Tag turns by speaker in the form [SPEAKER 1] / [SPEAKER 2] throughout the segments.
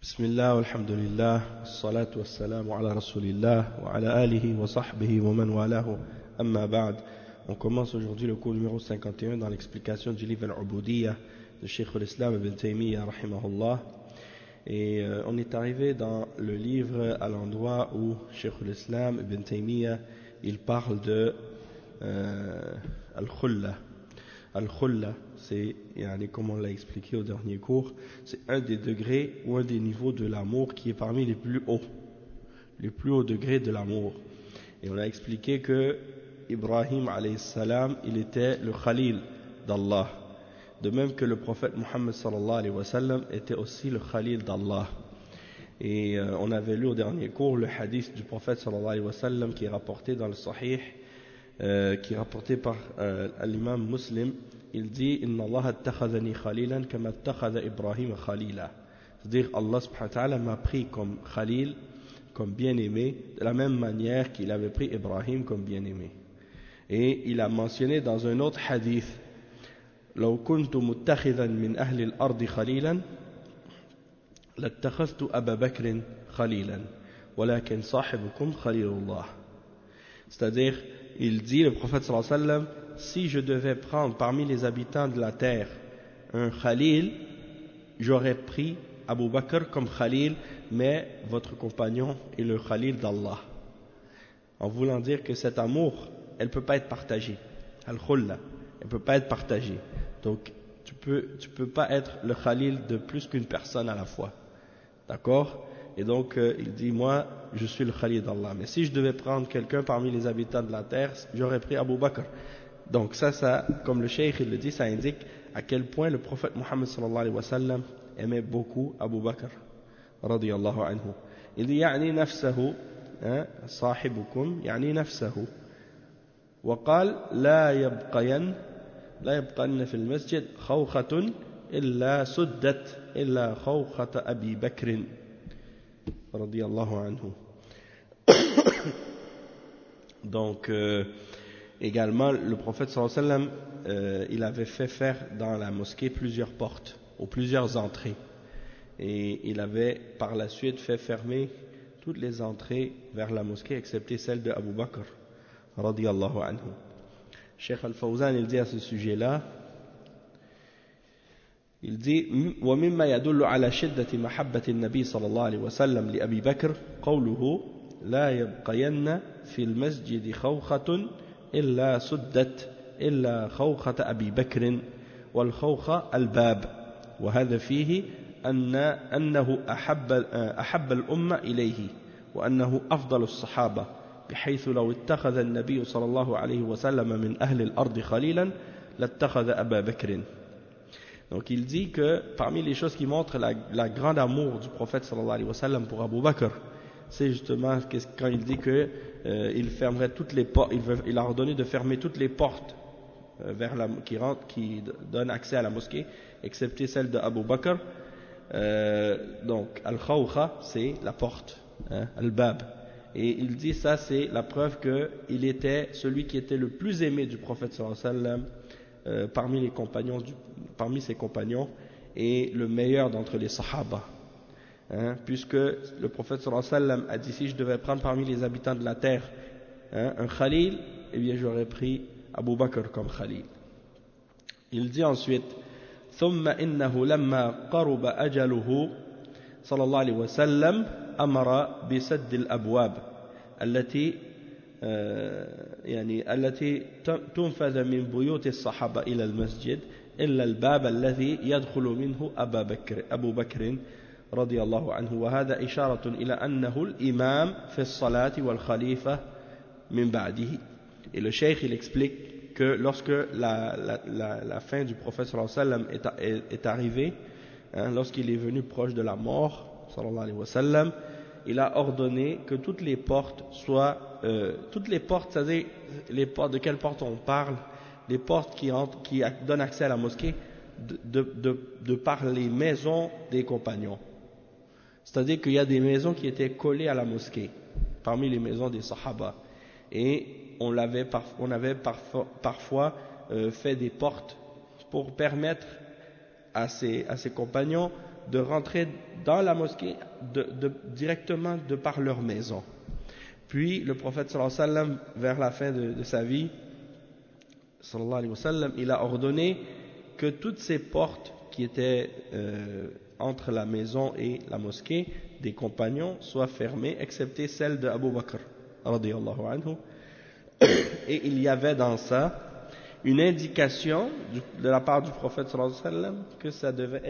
[SPEAKER 1] بسم الله والحمد لله والصلاة والسلام على رسول الله وعلى آله وصحبه ومن والاه أما بعد. On commence aujourd'hui le cours numéro 51 dans l'explication du livre Al-Ubudiyya de Cheikh al-Islam ibn Taymiyyah rahimahullah. Et on est arrivé dans le livre à l'endroit où Cheikh al-Islam ibn Taymiyyah il parle de Al-Khulla. Al-Khulla, c'est, comme on l'a expliqué au dernier cours, c'est un des degrés ou un des niveaux de l'amour qui est parmi les plus hauts degrés de l'amour. Et on a expliqué que Ibrahim alayhi salam, il était le Khalil d'Allah, de même que le prophète Muhammad sallallahu alayhi wa sallam était aussi le Khalil d'Allah. Et on avait lu au dernier cours le hadith du prophète sallallahu alayhi wa sallam qui est rapporté dans le Sahih, qui est rapporté par l'imam Muslim. Il dit Inna Allah attakhadhani khalilan kama attakhadha Ibrahim khalila. C'est-à-dire Allah subhanahu wa ta'ala m'a pris comme Khalil, comme bien-aimé, de la même manière qu'il avait pris Ibrahim comme bien-aimé. Et il a mentionné dans un autre hadith لو كنت متخذا من أهل الأرض خليلا لاتخذت أبا بكر خليلا ولكن صاحبكم خليل الله. C'est-à-dire, il dit, le prophète sallallahu alayhi wa sallam, si je devais prendre parmi les habitants de la terre un Khalil, j'aurais pris Abu Bakr comme Khalil, mais votre compagnon est le Khalil d'Allah. En voulant dire que cet amour, elle ne peut pas être partagée. Al-Khulla, elle ne peut pas être partagée. Donc, tu peux pas être le Khalil de plus qu'une personne à la fois. D'accord ? Et donc, il dit, moi, je suis le Khalil d'Allah. Mais si je devais prendre quelqu'un parmi les habitants de la terre, j'aurais pris Abu Bakr. Donc ça, comme le cheikh il le dit, ça indique à quel point le prophète Muhammad sallallahu alayhi wa sallam aimait beaucoup Abu Bakr, radiyallahu anhu. Il dit, يعني نفسه, صاحبكم, يعني نفسه. وقال لا يبقين في المسجد خوخة إلا سدت إلا خوخة أبي بكر radiyallahu anhu. Donc également le prophète sallallahu alayhi wa sallam il avait fait faire dans la mosquée plusieurs portes ou plusieurs entrées et il avait par la suite fait fermer toutes les entrées vers la mosquée excepté celle de Abu Bakr radiyallahu anhu. Cheikh Al-Fawzan il dit à ce sujet là, il dit ومما يدل على شدة محبة النبي صلى الله عليه وسلم لأبي بكر قوله لا يبقين في المسجد خوخة إلا سدت إلا خوخة أبي بكر والخوخة الباب وهذا فيه أنه أحب الأمة إليه وأنه أفضل الصحابة بحيث لو اتخذ النبي صلى الله عليه وسلم من أهل الأرض خليلا لاتخذ أبا بكر. Donc il dit que parmi les choses qui montrent la grande amour du prophète sallallahu alayhi wa sallam pour Abu Bakr, c'est justement quand il dit que il fermerait toutes les portes, il a ordonné de fermer toutes les portes qui donnent accès à la mosquée, excepté celle de Abu Bakr. Donc Al-Khawkha, c'est la porte, Al-Bab. Et il dit ça, c'est la preuve qu'il était celui qui était le plus aimé du prophète sallallahu alayhi wa sallam parmi ses compagnons et le meilleur d'entre les sahaba, puisque le prophète sallallahu alayhi wa sallam a dit si je devais prendre parmi les habitants de la terre un Khalil, eh bien j'aurais pris Abu Bakr comme Khalil. Il dit ensuite ثم إنه لما قرب أجله صلى الله عليه وسلم أمر بسد الأبواب التي تنفذ من بيوت الصحابة إلى المسجد إلا الباب الذي يدخل منه أبو بكر رضي الله عنه وهذا إشارة إلى أنه الإمام في الصلاة والخليفة من بعده. Et le cheikh il explique que lorsque la fin du prophète sallallahu alayhi wa sallam est arrivée, lorsqu'il est venu proche de la mort sallallahu alayhi wa sallam, il a ordonné que toutes les portes soient toutes les portes, c'est-à-dire les portes, de quelles portes on parle, les portes qui donnent accès à la mosquée de par les maisons des compagnons. C'est-à-dire qu'il y a des maisons qui étaient collées à la mosquée, parmi les maisons des sahaba. Et on avait parfois fait des portes pour permettre à ses compagnons de rentrer dans la mosquée directement de par leur maison. Puis le prophète sallallahu alayhi wa sallam, vers la fin de sa vie, sallallahu alayhi wa sallam, il a ordonné que toutes ces portes qui étaient entre la maison et la mosquée des compagnons soient fermées, excepté celle de Abu Bakr radiyallahu anhu. Et il y avait dans ça une indication de la part du prophète sallallahu alayhi wa sallam que ça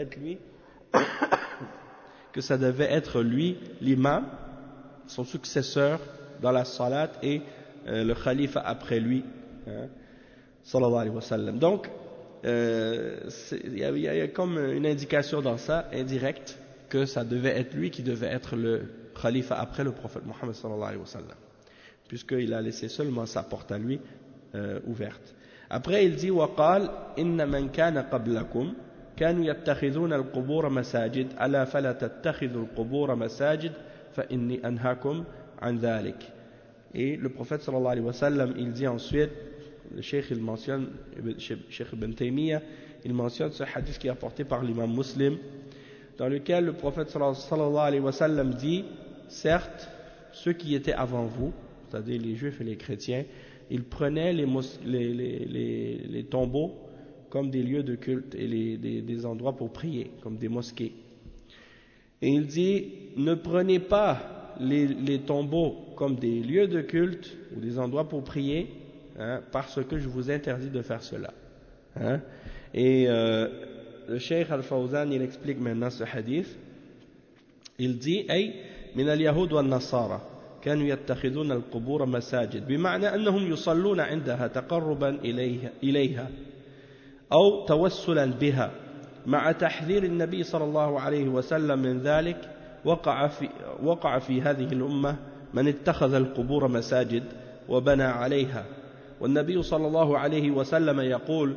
[SPEAKER 1] devait être lui l'imam, son successeur dans la salat et le khalife après lui, sallallahu alayhi wa sallam. Donc il y a comme une indication dans ça, indirecte, que ça devait être lui qui devait être le khalifa après le prophète Mohammed sallallahu alayhi wa sallam, puisqu'il a laissé seulement sa porte à lui ouverte. Après il dit وقال إن من كان قبلكم كانوا يتخذون القبور مساجد ألا فلا تتخذوا القبور مساجد فإني أنهاكم عن ذلك. Et le prophète sallallahu alayhi wa sallam, il dit ensuite, le cheikh il mentionne, Cheikh Ibn Taymiyyah, il mentionne ce hadith qui est apporté par l'imam Muslim, dans lequel le prophète sallallahu alayhi wa sallam dit, certes, ceux qui étaient avant vous, c'est-à-dire les juifs et les chrétiens, ils prenaient les tombeaux comme des lieux de culte et des endroits pour prier, comme des mosquées. Et il dit, ne prenez pas les tombeaux comme des lieux de culte ou des endroits pour prier, parce que je vous interdis de faire cela. Et le Cheikh Al-Fawzan, il explique maintenant ce hadith. Il dit, أي من اليهود والنصارى كانوا يتخذون القبور مساجد بمعنى أنهم يصلون عندها تقربا إليها أو توسلا بها مع تحذير النبي صلى الله عليه وسلم من ذلك. وقع في هذه الأمة من اتخذ القبور مساجد وبنى عليها، والنبي صلى الله عليه وسلم يقول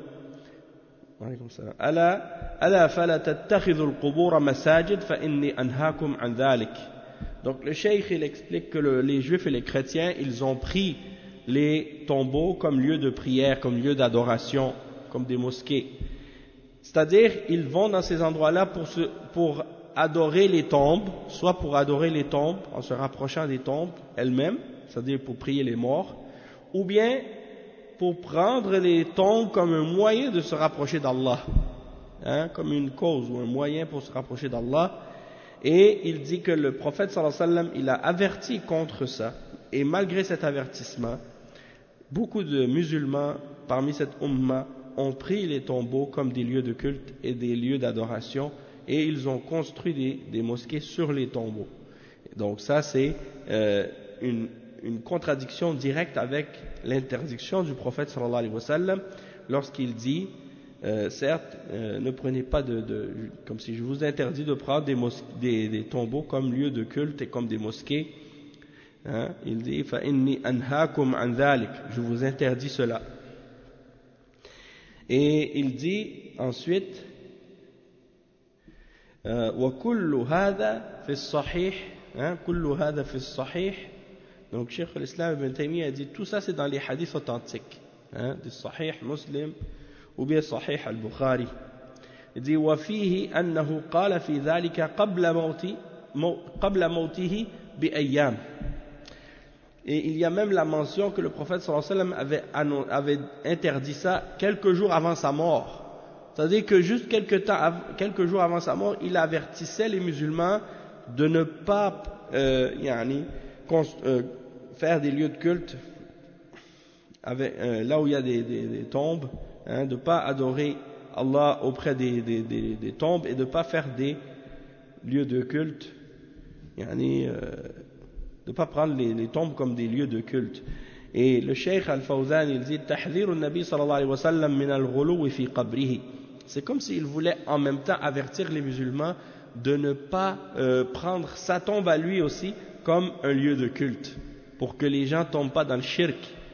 [SPEAKER 1] ألا فلا تتخذوا القبور مساجد فإني أنهاكم عن ذلك. Donc le cheikh il explique que les juifs et les chrétiens ils ont pris les tombeaux comme lieu de prière, comme lieu d'adoration, comme des mosquées. C'est-à-dire ils vont dans ces endroits-là pour adorer les tombes, soit pour adorer les tombes en se rapprochant des tombes elles-mêmes, c'est-à-dire pour prier les morts, ou bien pour prendre les tombes comme un moyen de se rapprocher d'Allah, comme une cause ou un moyen pour se rapprocher d'Allah. Et il dit que le prophète sallallahu alayhi wa sallam, il a averti contre ça, et malgré cet avertissement, beaucoup de musulmans parmi cette umma ont pris les tombeaux comme des lieux de culte et des lieux d'adoration, et ils ont construit des mosquées sur les tombeaux. Donc ça c'est une contradiction directe avec l'interdiction du prophète sallallahu alayhi wa sallam lorsqu'il dit certes ne prenez pas comme si je vous interdis de prendre des tombeaux comme lieu de culte et comme des mosquées, il dit fa inni anhaakum an dhalik, je vous interdis cela. Et il dit ensuite وكل هذا في الصحيح كل هذا في الصحيح. Donc Cheikh al-Islam Ibn Taymiyyah a dit tout ça c'est dans les hadiths authentiques, du Sahih Muslim ou bien Sahih al-Bukhari. Il dit وفيه أنه قال في ذلك قبل موته بأيام. Et il y a même la mention que le prophète sallallahu alayhi wa sallam avait interdit ça quelques jours avant sa mort. C'est-à-dire que juste quelques jours avant sa mort, il avertissait les musulmans de ne pas faire des lieux de culte là où il y a des tombes, de ne pas adorer Allah auprès des tombes et de ne pas faire des lieux de culte, de ne pas prendre les tombes comme des lieux de culte. Et le Cheikh Al-Fawzan il dit تحذير النبي صلى الله عليه وسلم من الغلو في قبره. C'est comme s'il voulait en même temps avertir les musulmans de ne pas prendre sa tombe à lui aussi comme un lieu de culte, pour que les gens ne tombent pas dans le shirk,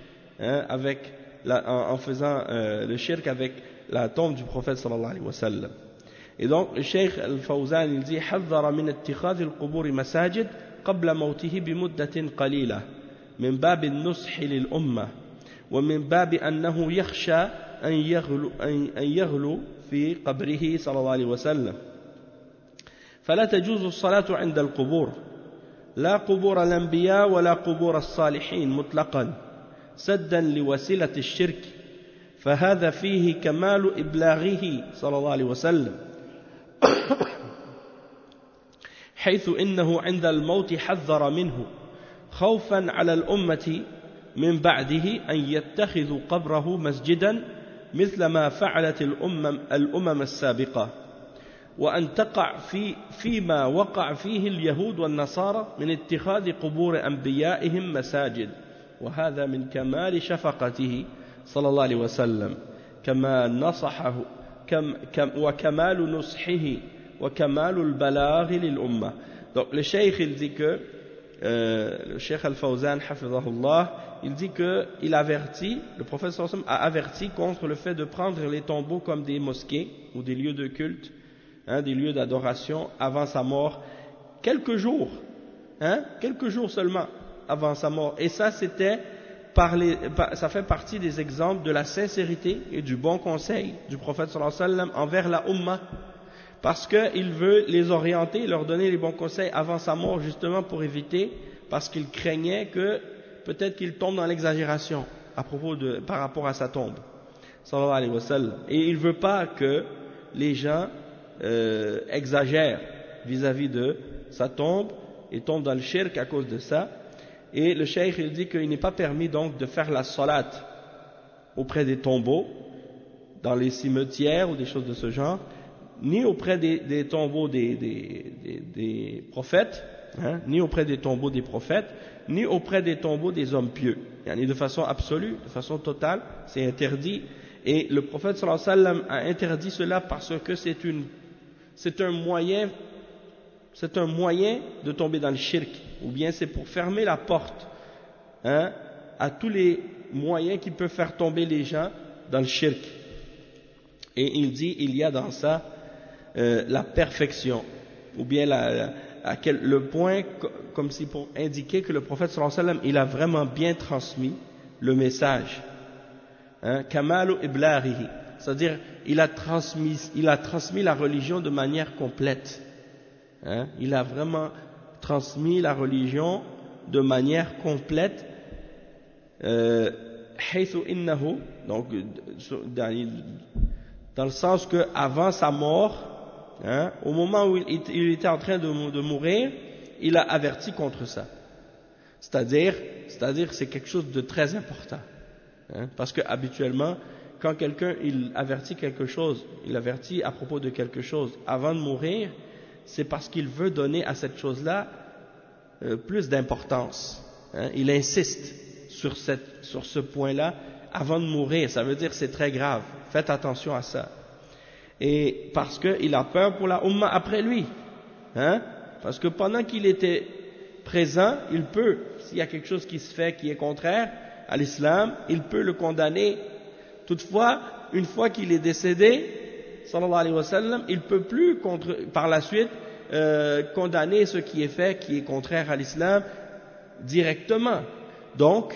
[SPEAKER 1] en faisant le shirk avec la tombe du prophète sallallahu alayhi wa sallam. Et donc le Cheikh Al-Fawzan il dit حذر من اتخاذ القبور مساجد قبل موته بمدة قليلة من باب النصح للأمة ومن باب أنه يخشى أن يغلو في قبره صلى الله عليه وسلم. فلا تجوز الصلاة عند القبور لا قبور الأنبياء ولا قبور الصالحين مطلقا سدا لوسيلة الشرك فهذا فيه كمال إبلاغه صلى الله عليه وسلم حيث إنه عند الموت حذر منه خوفا على الأمة من بعده أن يتخذوا قبره مسجدا مثل ما فعلت الأمم السابقة وأن تقع فيما وقع فيه اليهود والنصارى من اتخاذ قبور أنبيائهم مساجد وهذا من كمال شفقته صلى الله عليه وسلم كما نصحه وكمال نصحه وكمال البلاغ للأمة. Donc le cheikh il dit que le cheikh Al-Fawzan hafidhahullah il dit que il avertit, le prophète sallallahu alayhi wa sallam a averti contre le fait de prendre les tombeaux comme des mosquées ou des lieux de culte, des lieux d'adoration avant sa mort, quelques jours seulement avant sa mort. Et ça c'était ça fait partie des exemples de la sincérité et du bon conseil du prophète sallallahu alayhi wa sallam envers la Ummah, parce qu'il veut les orienter, leur donner les bons conseils avant sa mort, justement pour éviter, parce qu'il craignait que peut-être qu'il tombe dans l'exagération par rapport à sa tombe sallallahu alayhi wa sallam. Et il ne veut pas que les gens exagèrent vis-à-vis de sa tombe et tombent dans le shirk à cause de ça. Et le cheikh il dit qu'il n'est pas permis donc de faire la salat auprès des tombeaux, dans les cimetières ou des choses de ce genre, ni auprès des tombeaux des prophètes, ni auprès des tombeaux des prophètes, ni auprès des tombeaux des hommes pieux. De façon absolue, de façon totale, c'est interdit. Et le prophète sallallahu alayhi wa sallam a interdit cela parce que c'est un moyen de tomber dans le shirk, ou bien c'est pour fermer la porte à tous les moyens qui peuvent faire tomber les gens dans le shirk. Et il dit, il y a dans ça la perfection, ou bien le point, comme si pour indiquer que le prophète sallallahu alayhi wa sallam, il a vraiment bien transmis le message. Kamalu iblaghihi, c'est-à-dire il a transmis la religion de manière complète. Il a vraiment transmis la religion de manière complète. Haythu innahu, donc dans le sens que avant sa mort, au moment où il était en train de mourir, il a averti contre ça. C'est-à-dire c'est quelque chose de très important. Parce que habituellement, quand quelqu'un il avertit à propos de quelque chose avant de mourir, c'est parce qu'il veut donner à cette chose-là plus d'importance. Il insiste sur ce point-là avant de mourir. Ça veut dire que c'est très grave. Faites attention à ça. Et parce qu'il a peur pour la Ummah après lui. Parce que pendant qu'il était présent, il peut, s'il y a quelque chose qui se fait qui est contraire à l'islam, il peut le condamner. Toutefois, une fois qu'il est décédé, sallallahu alayhi wa sallam, il ne peut plus par la suite condamner ce qui est fait, qui est contraire à l'islam directement. Donc,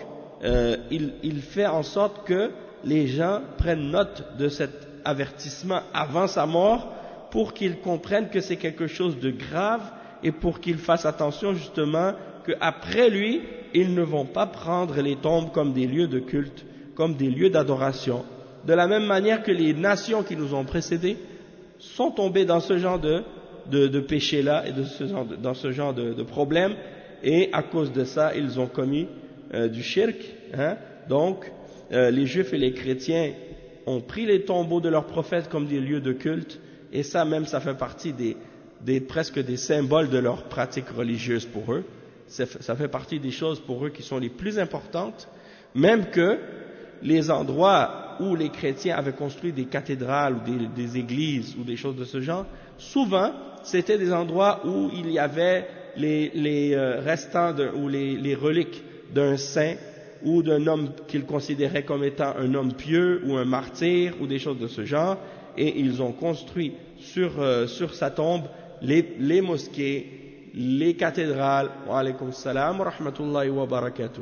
[SPEAKER 1] il fait en sorte que les gens prennent note de cet avertissement avant sa mort pour qu'ils comprennent que c'est quelque chose de grave et pour qu'ils fassent attention justement qu'après lui, ils ne vont pas prendre les tombes comme des lieux de culte, comme des lieux d'adoration. De la même manière que les nations qui nous ont précédés sont tombées dans ce genre de péché-là et dans ce genre de problème, et à cause de ça, ils ont commis du shirk. Donc, les juifs et les chrétiens ont pris les tombeaux de leurs prophètes comme des lieux de culte, et ça même, ça fait partie presque des symboles de leur pratique religieuse pour eux. Ça fait partie des choses pour eux qui sont les plus importantes, même que les endroits où les chrétiens avaient construit des cathédrales ou des églises ou des choses de ce genre, souvent c'était des endroits où il y avait les restants ou les reliques d'un saint ou d'un homme qu'ils considéraient comme étant un homme pieux ou un martyr ou des choses de ce genre, et ils ont construit sur sa tombe les mosquées, les cathédrales, wa alaykum salam wa rahmatullahi wa barakatuh,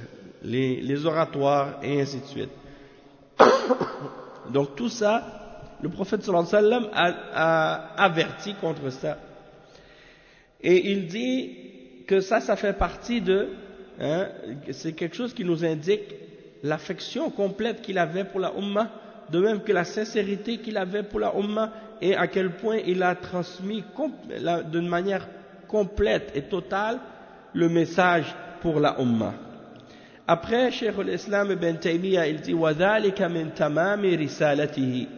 [SPEAKER 1] les oratoires et ainsi de suite. Donc tout ça, Le prophète sallallahu alayhi wa sallam a averti contre ça. Et il dit que ça fait partie de, c'est quelque chose qui nous indique l'affection complète qu'il avait pour la Ummah, de même que la sincérité qu'il avait pour la Ummah, et à quel point il a transmis d'une manière complète et totale le message pour la Ummah. Après, Cheikh al-Islam ibn Taymiyyah, il dit وَذَلِكَ مِنْ تَمَامِ رِسَالَتِهِ.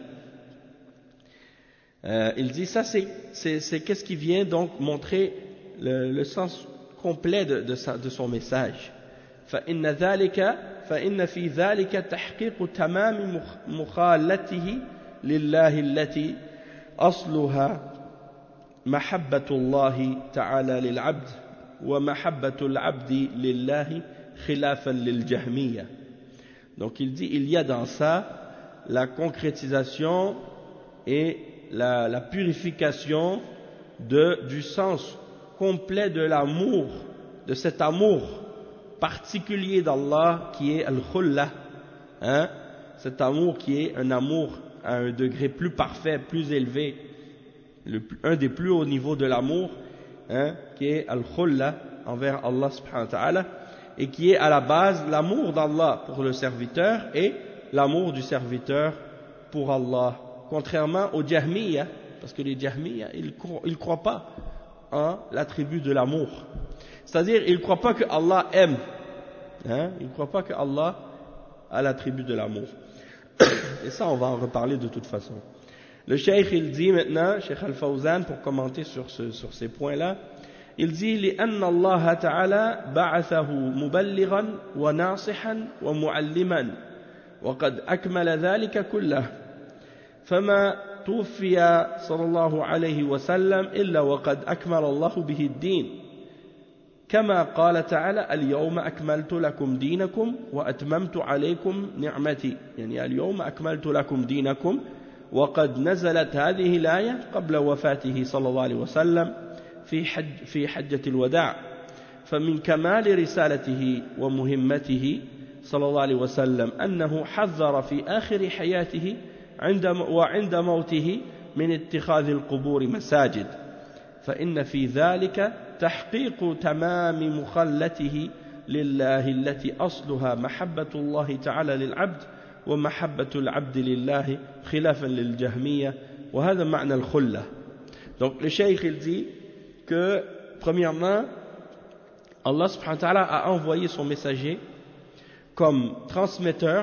[SPEAKER 1] Il dit ça, c'est qu'est-ce qui vient donc montrer le sens complet de son message. فإن في ذلك تحقيق تمام مخالته لله التي أصلها محبة الله تعالى للعبد ومحبة العبد لله خلافا للجهمية. Donc il dit, il y a dans ça la concrétisation et la purification du sens complet de l'amour, de cet amour particulier d'Allah qui est al-Khulla, cet amour qui est un amour à un degré plus parfait, plus élevé, un des plus hauts niveaux de l'amour, qui est al-Khulla envers Allah subhanahu wa ta'ala, et qui est à la base l'amour d'Allah pour le serviteur et l'amour du serviteur pour Allah, contrairement aux Jahmiyyah, parce que les Jahmiyyah, ils ne croient pas en l'attribut de l'amour. C'est-à-dire, ils ne croient pas que Allah aime. Ils ne croient pas que Allah a l'attribut de l'amour. Et ça, on va en reparler de toute façon. Le Cheikh, il dit maintenant, Cheikh Al-Fawzan, pour commenter sur ces points-là, il dit لأن الله تعالى بعثه مبلغا وناصحا ومعلما وقد أكمل ذلك كله فما توفي صلى الله عليه وسلم إلا وقد أكمل الله به الدين كما قال تعالى اليوم أكملت لكم دينكم وأتممت عليكم نعمتي يعني اليوم أكملت لكم دينكم وقد نزلت هذه الآية قبل وفاته صلى الله عليه وسلم في حجة الوداع فمن كمال رسالته ومهمته صلى الله عليه وسلم أنه حذر في آخر حياته وعند موته من اتخاذ القبور مساجد فإن في ذلك تحقيق تمام مخلته لله التي أصلها محبة الله تعالى للعبد ومحبة العبد لله خلافا للجهمية وهذا معنى الخلة. Donc le cheikh il dit que premièrement Allah subhanahu wa ta'ala a envoyé son messager comme transmetteur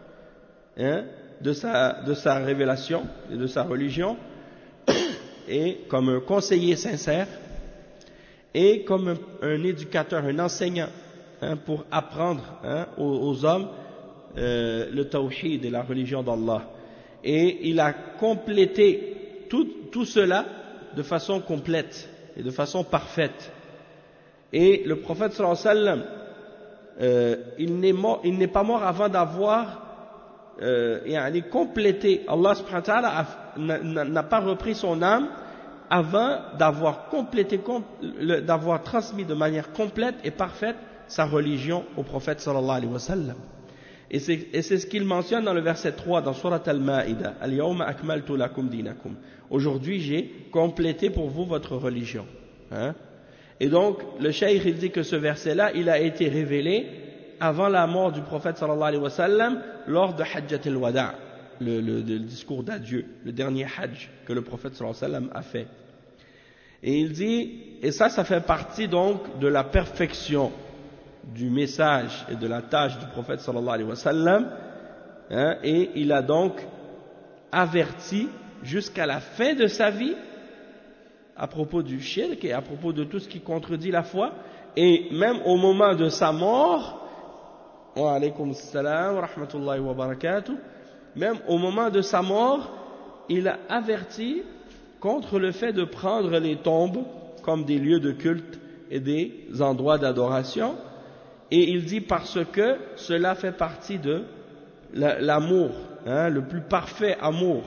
[SPEAKER 1] de sa révélation et de sa religion et comme un conseiller sincère et comme un éducateur, un enseignant pour apprendre aux hommes le tawhid et la religion d'Allah. Et il a complété tout cela de façon complète et de façon parfaite. Et le prophète sallallahu alayhi wa sallam, il n'est pas mort avant d'avoir complété. Allah subhanahu wa ta'ala n'a pas repris son âme avant d'avoir complété, d'avoir transmis de manière complète et parfaite sa religion au prophète sallallahu alayhi wa sallam. Et c'est ce qu'il mentionne dans le verset 3 dans Surat Al-Ma'ida. Al-yawma akmaltu lakum dinakum. Aujourd'hui, j'ai complété pour vous votre religion. Et donc, le cheikh, il dit que ce verset-là, il a été révélé avant la mort du prophète sallallahu alayhi wa sallam lors de Hajjat al-Wada', le discours d'adieu, le dernier Hajj que le prophète sallallahu alayhi wa sallam a fait. Et il dit, et ça fait partie donc de la perfection du message et de la tâche du prophète sallallahu alayhi wa sallam, et il a donc averti jusqu'à la fin de sa vie à propos du shirk et à propos de tout ce qui contredit la foi, et même au moment de sa mort, wa alaykum assalam wa rahmatullahi wa barakatuh, même au moment de sa mort, il a averti contre le fait de prendre les tombes comme des lieux de culte et des endroits d'adoration. Et il dit parce que cela fait partie de l'amour, le plus parfait amour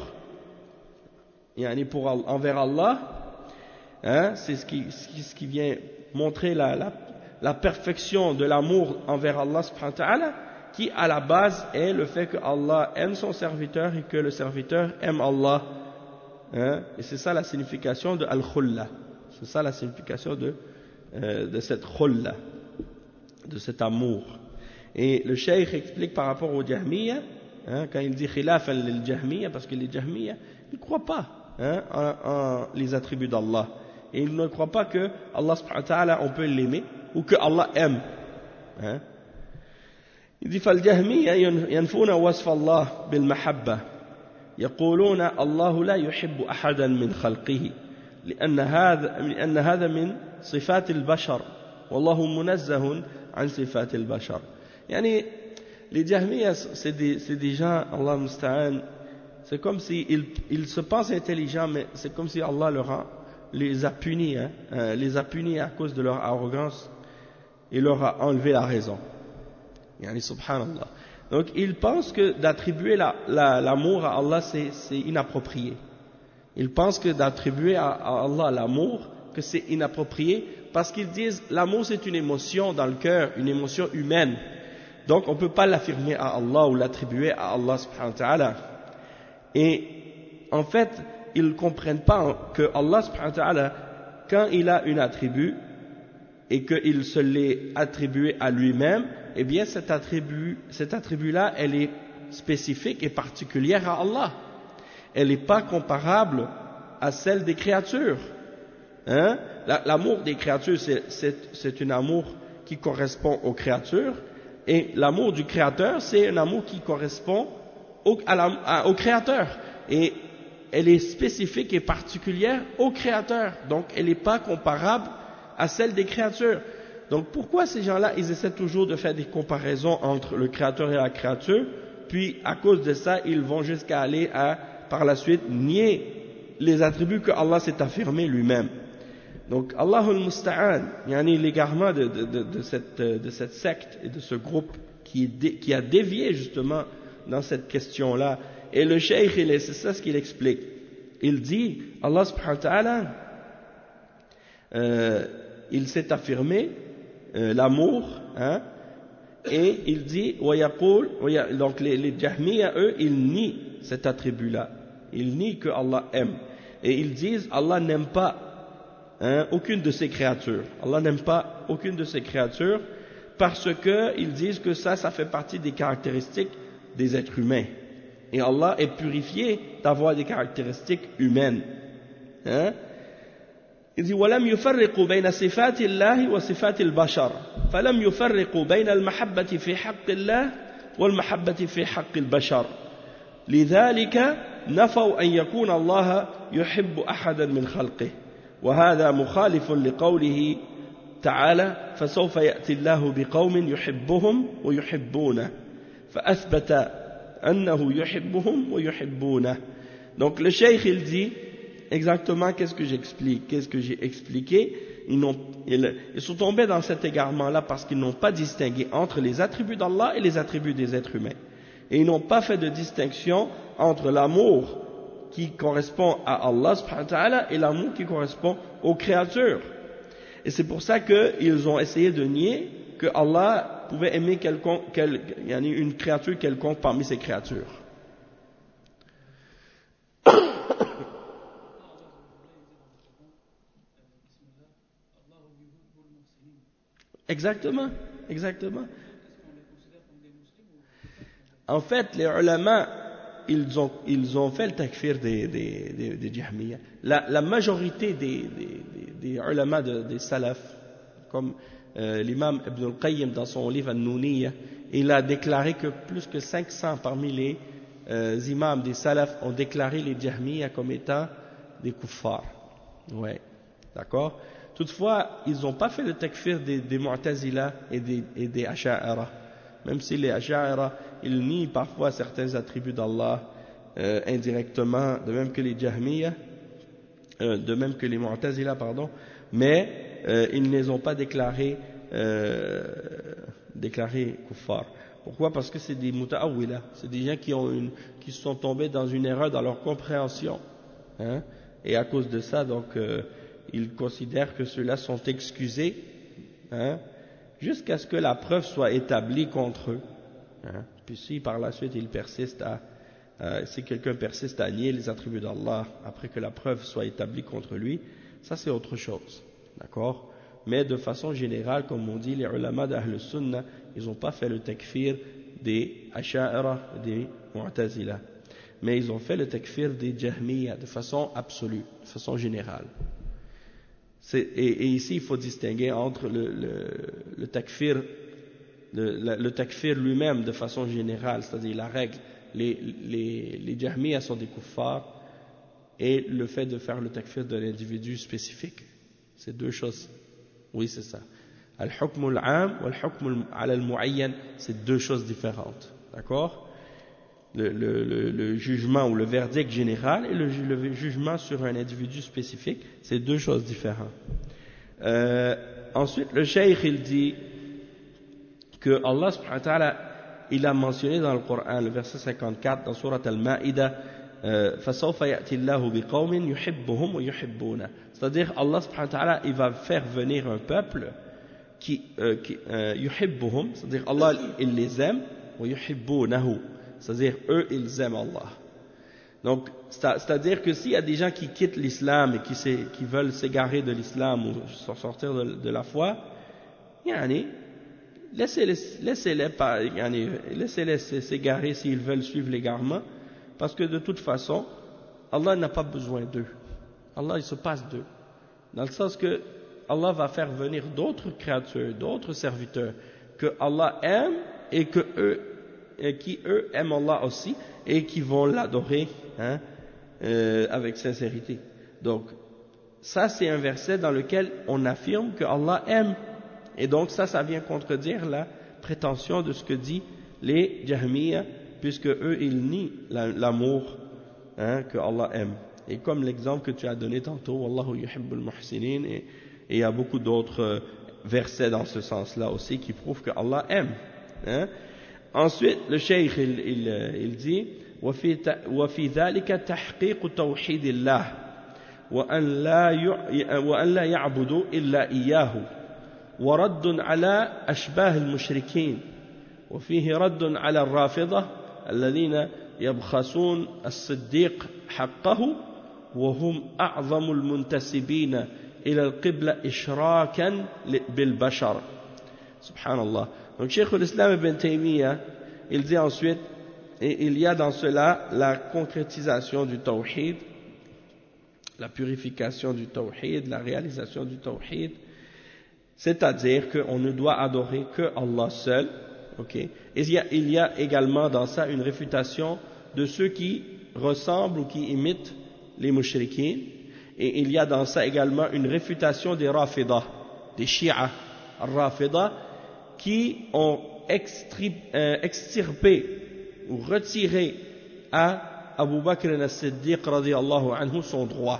[SPEAKER 1] envers Allah, c'est ce qui vient montrer la perfection de l'amour envers Allah subhanahu wa ta'ala, qui à la base est le fait que Allah aime son serviteur et que le serviteur aime Allah. Hein? Et c'est ça la signification de al-khulla. C'est ça la signification de cette khulla, de cet amour. Et le cheikh explique par rapport aux Jahmiya, hein, quand il dit khilafan lil Jahmiya, parce que les Jahmiya, ils ne croient pas, hein, en les attributs d'Allah. Et ils ne croient pas que Allah subhanahu wa ta'ala, on peut l'aimer, ou que Allah aime. Hein. Il dit فالجهمية ينفون وصف الله بالمحبة يقولون الله لا يحب أحدا من خلقه لأن هذا من صفات البشر والله منزه عن صفات البشر. يعني les Jahmiya c'est des gens, Allah musta'an, c'est comme si ils se pensent intelligents, mais c'est comme si Allah les a punis, hein, les a punis à cause de leur arrogance et leur a enlevé la raison. Yani subhanallah. Donc ils pensent que d'attribuer l'amour à Allah c'est inapproprié. Ils pensent que d'attribuer à Allah l'amour, que c'est inapproprié, parce qu'ils disent l'amour c'est une émotion dans le cœur, une émotion humaine. Donc on ne peut pas l'affirmer à Allah ou l'attribuer à Allah subhanahu wa ta'ala. Et en fait, ils ne comprennent pas que Allah subhanahu wa ta'ala, quand il a un attribut et qu'il se l'est attribué à lui-même, eh bien cet attribut-là, elle est spécifique et particulière à Allah. Elle n'est pas comparable à celle des créatures. Hein? L'amour des créatures, c'est un amour qui correspond aux créatures, et l'amour du Créateur, c'est un amour qui correspond au Créateur. Et elle est spécifique et particulière au Créateur. Donc elle n'est pas comparable à celle des créatures. Donc pourquoi ces gens-là, ils essaient toujours de faire des comparaisons entre le Créateur et la créature, puis à cause de ça, ils vont jusqu'à aller à, par la suite, nier les attributs que Allah s'est affirmé lui-même. Donc Allahul Musta'an, yani l'égarement de cette secte et de ce groupe qui a dévié justement dans cette question-là. Et le cheikh, c'est ça ce qu'il explique. Il dit, Allah subhanahu wa ta'ala, il s'est affirmé l'amour, hein, et il dit, donc les Jahmiya, eux, ils nient cet attribut-là. Ils nient que Allah aime. Et ils disent, Allah n'aime pas aucune de ses créatures. Allah n'aime pas aucune de ses créatures parce qu'ils disent que ça fait partie des caractéristiques des êtres humains. Et Allah est purifié d'avoir des caractéristiques humaines. Hein? Il dit وَلَمْ يُفَرِّقُوا بَيْنَ صِفَاتِ اللَّهِ وَصِفَاتِ الْبَشَرِ فَلَمْ يُفَرِّقُوا بَيْنَ الْمَحَبَّةِ فِي حَقِّ اللَّهِ وَالْمَحَبَّةِ فِي حَقِّ الْبَشَرِ لذلك نفوا أن يكون الله يحب أحدا من خلقه وهذا مخالف لقوله تعالى فسوف يأتي الله بقوم يحبهم ويحبونه فأثبت أنه يحبهم ويحبونه. Donc le cheikh il dit exactement qu'est-ce que j'ai expliqué. Ils sont tombés dans cet égarement-là parce qu'ils n'ont pas distingué entre les attributs d'Allah et les attributs des êtres humains. Et ils n'ont pas fait de distinction entre l'amour qui correspond à Allah subhanahu wa ta'ala et l'amour qui correspond aux créatures. Et c'est pour ça qu'ils ont essayé de nier que Allah pouvait aimer une créature quelconque parmi ses créatures. Exactement. En fait, les ulama, ils ont fait le takfir des Jahmiya. La majorité des ulama des salaf, comme l'imam Ibn al-Qayyim dans son livre An-Nuniyya, il a déclaré que plus que 500 parmi les imams des salaf ont déclaré les Jahmiya comme étant des kuffars. Ouais, d'accord. Toutefois, ils n'ont pas fait le takfir des Mu'tazila et des Asha'ira. Même si les Asha'ira, ils nient parfois certains attributs d'Allah indirectement, de même que les Jahmiya, de même que les Mu'tazila, pardon, mais ils ne les ont pas déclarés kuffar. Pourquoi? Parce que c'est des muta'awwila, c'est des gens qui sont tombés dans une erreur dans leur compréhension, hein, et à cause de ça, donc ils considèrent que ceux-là sont excusés, hein, jusqu'à ce que la preuve soit établie contre eux. Hein. Puis si par la suite il persiste si quelqu'un persiste à nier les attributs d'Allah après que la preuve soit établie contre lui, ça c'est autre chose, d'accord? Mais de façon générale, comme on dit, les ulama d'Ahl Sunnah, ils n'ont pas fait le takfir des Asha'ira, des Mu'tazila, mais ils ont fait le takfir des Jahmiya de façon absolue, de façon générale. Et ici, il faut distinguer entre le takfir, le takfir lui-même de façon générale, c'est-à-dire la règle, les Jahmiya sont des kuffars, et le fait de faire le takfir de l'individu spécifique. C'est deux choses. Oui, c'est ça. Al-hukm al-'am ou al-hukm al-mu'ayyan, c'est deux choses différentes. D'accord? Le jugement ou le verdict général et le jugement sur un individu spécifique, c'est deux choses différentes. Ensuite, le cheikh, il dit que Allah subhanahu wa ta'ala, il a mentionné dans le Coran, le verset 54, dans Surat Al-Ma'ida, فَسَوْفَ يَأْتِ اللَّهُ بِقَوْمٍ يُحِبُّهُمْ وَيُحِبُّونَ. C'est-à-dire, Allah subhanahu wa ta'ala, il va faire venir un peuple qui yuhibbuhum, c'est-à-dire Allah, il les aime, وَيُحِبُّونَهُ, c'est-à-dire eux, ils aiment Allah. Donc, c'est-à-dire que s'il y a des gens qui quittent l'islam et qui veulent s'égarer de l'islam ou sortir de la foi, laissez-les s'égarer s'ils veulent suivre l'égarement, parce que de toute façon, Allah n'a pas besoin d'eux. Allah, il se passe d'eux. Dans le sens que Allah va faire venir d'autres créatures, d'autres serviteurs, que Allah aime et qui eux aiment Allah aussi, et qui vont l'adorer avec sincérité. Donc, ça c'est un verset dans lequel on affirme que Allah aime. Et donc ça vient contredire la prétention de ce que dit les Jahmiya, puisque eux ils nient l'amour que Allah aime. Et comme l'exemple que tu as donné tantôt, Wallahu yuhibbul muhsinin, et il y a beaucoup d'autres versets dans ce sens-là aussi qui prouvent que Allah aime. Ensuite, le cheikh il dit وفي ذلك تحقيق توحيد الله وأن لا يعبدوا إلا إياه ورد على أشباه المشركين وفيه رد على الرافضة الذين يبخسون الصديق حقه وهم أعظم المنتسبين إلى القبلة إشراكا بالبشر. Subhanallah. Donc Cheikh l'Islam Ibn Taymiyyah, il dit ensuite, et il y a dans cela la concrétisation du tawhid, la purification du tawhid, la réalisation du tawhid, c'est-à-dire qu'on ne doit adorer que Allah seul, okay? Et il y a également dans ça une réfutation de ceux qui ressemblent ou qui imitent les mushrikins, et il y a dans ça également une réfutation des rafidah, des shi'a, rafidah, qui ont extirpé ou retiré à Abu Bakr as-Siddiq radiyallahu anhu son droit.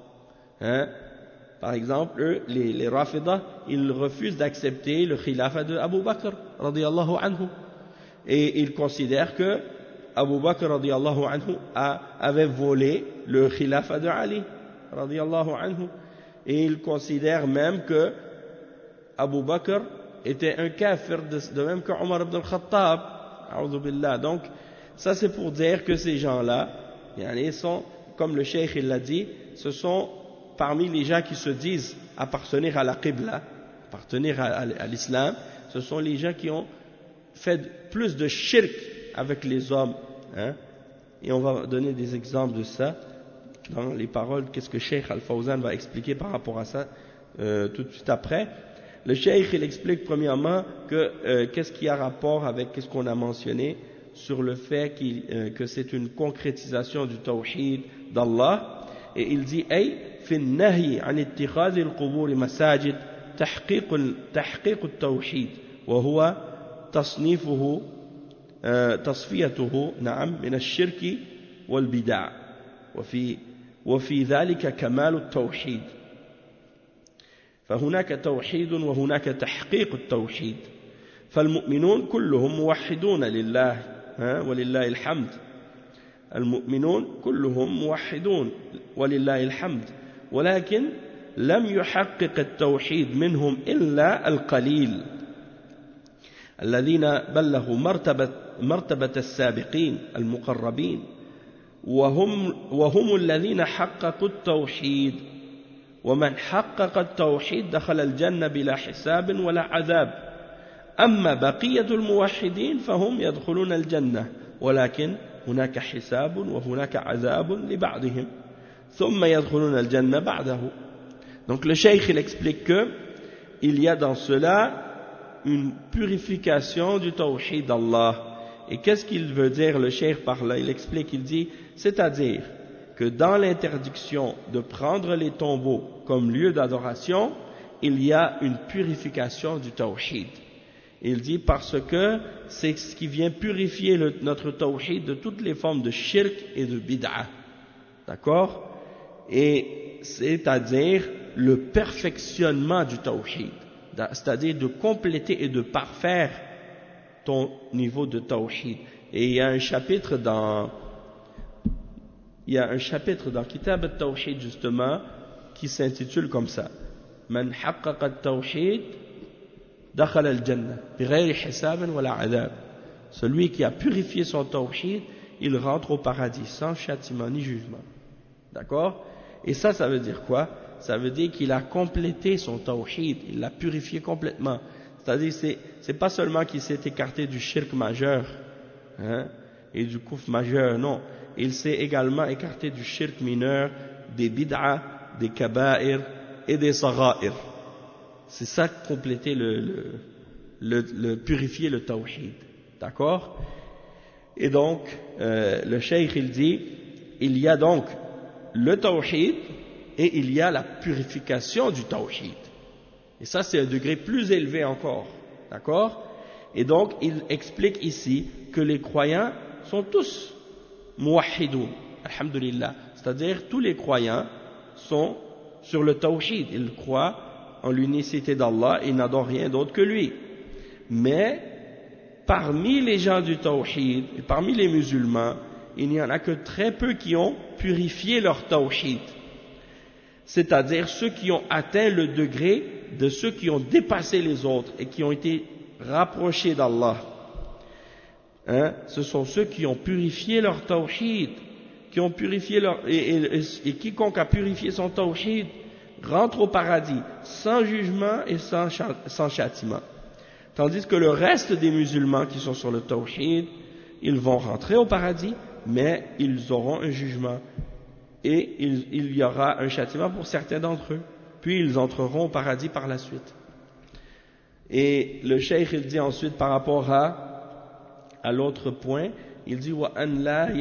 [SPEAKER 1] Par exemple, eux, les Rafidah, ils refusent d'accepter le khilafa de Abu Bakr radiyallahu anhu. Et ils considèrent que Abu Bakr radiyallahu anhu avait volé le khilafa de Ali radiyallahu anhu. Et ils considèrent même que Abu Bakr était un kafir, de même que Omar ibn al-Khattab. Donc, ça c'est pour dire que ces gens-là, ils sont, comme le cheikh il l'a dit, ce sont parmi les gens qui se disent appartenir à la Qibla, appartenir à l'islam, ce sont les gens qui ont fait plus de shirk avec les hommes. Et on va donner des exemples de ça dans les paroles, qu'est-ce que Cheikh Al-Fawzan va expliquer par rapport à ça tout de suite après. Le cheikh il explique premièrement que qu'est-ce qui a rapport avec qu'est-ce qu'on a mentionné sur le fait que c'est une concrétisation du tawhid d'Allah, et il dit في النهي عن اتخاذ القبور مساجد تحقيق التوحيد وهو تصفيته من الشرك والبدع وفي ذلك كمال التوحيد. فهناك توحيد وهناك تحقيق التوحيد. فالمؤمنون كلهم موحدون لله ولله الحمد. المؤمنون كلهم موحدون ولله الحمد، ولكن لم يحقق التوحيد منهم إلا القليل. الذين بلغوا مرتبة السابقين المقربين وهم الذين حققوا التوحيد ومن حقق التوحيد دخل الجنة بلا حساب ولا عذاب أما بقية الموحدين فهم يدخلون الجنة ولكن هناك حساب وهناك عذاب لبعضهم ثم يدخلون الجنة بعده. Donc le cheikh il explique que il y a dans cela une purification du tawhid d'Allah. Et qu'est-ce qu'il veut dire le cheikh par là? Il explique, il dit, c'est-à-dire que dans l'interdiction de prendre les tombeaux comme lieu d'adoration, il y a une purification du tawhid. Il dit parce que c'est ce qui vient purifier notre tawhid de toutes les formes de shirk et de bid'ah. D'accord? Et c'est-à-dire le perfectionnement du tawhid. C'est-à-dire de compléter et de parfaire ton niveau de tawhid. Et il y a un chapitre dans Kitab al-Tawhid justement qui s'intitule comme ça: Man haqqaqa al-tawhid dakhala al-jannah bighayri hisab wala adab. Celui qui a purifié son tawhid, il rentre au paradis sans châtiment ni jugement. D'accord? Et ça veut dire quoi? Ça veut dire qu'il a complété son tawhid, il l'a purifié complètement. C'est-à-dire, c'est pas seulement qu'il s'est écarté du shirk majeur, et du kufr majeur, non. Il s'est également écarté du shirk mineur, des bid'ah, des kaba'ir et des sagha'ir. C'est ça, compléter le purifier le tawhid. D'accord? Et donc, le cheikh, il dit, il y a donc le tawhid, et il y a la purification du tawhid. Et ça, c'est un degré plus élevé encore. D'accord? Et donc, il explique ici que les croyants sont tous muwahhidoun, alhamdulillah. C'est-à-dire, tous les croyants sont sur le tawhid. Ils croient en l'unicité d'Allah et n'adorent rien d'autre que lui. Mais, parmi les gens du tawhid, et parmi les musulmans, il n'y en a que très peu qui ont purifié leur tawhid. C'est-à-dire ceux qui ont atteint le degré de ceux qui ont dépassé les autres et qui ont été rapprochés d'Allah. Ce sont ceux qui ont purifié leur tawhid, qui ont purifié et quiconque a purifié son tawhid rentre au paradis sans jugement et sans châtiment. Tandis que le reste des musulmans qui sont sur le tawhid, ils vont rentrer au paradis, mais ils auront un jugement. Et il y aura un châtiment pour certains d'entre eux. Puis ils entreront au paradis par la suite. Et le cheikh il dit ensuite par rapport à l'autre point, il dit وَأَنْ لَا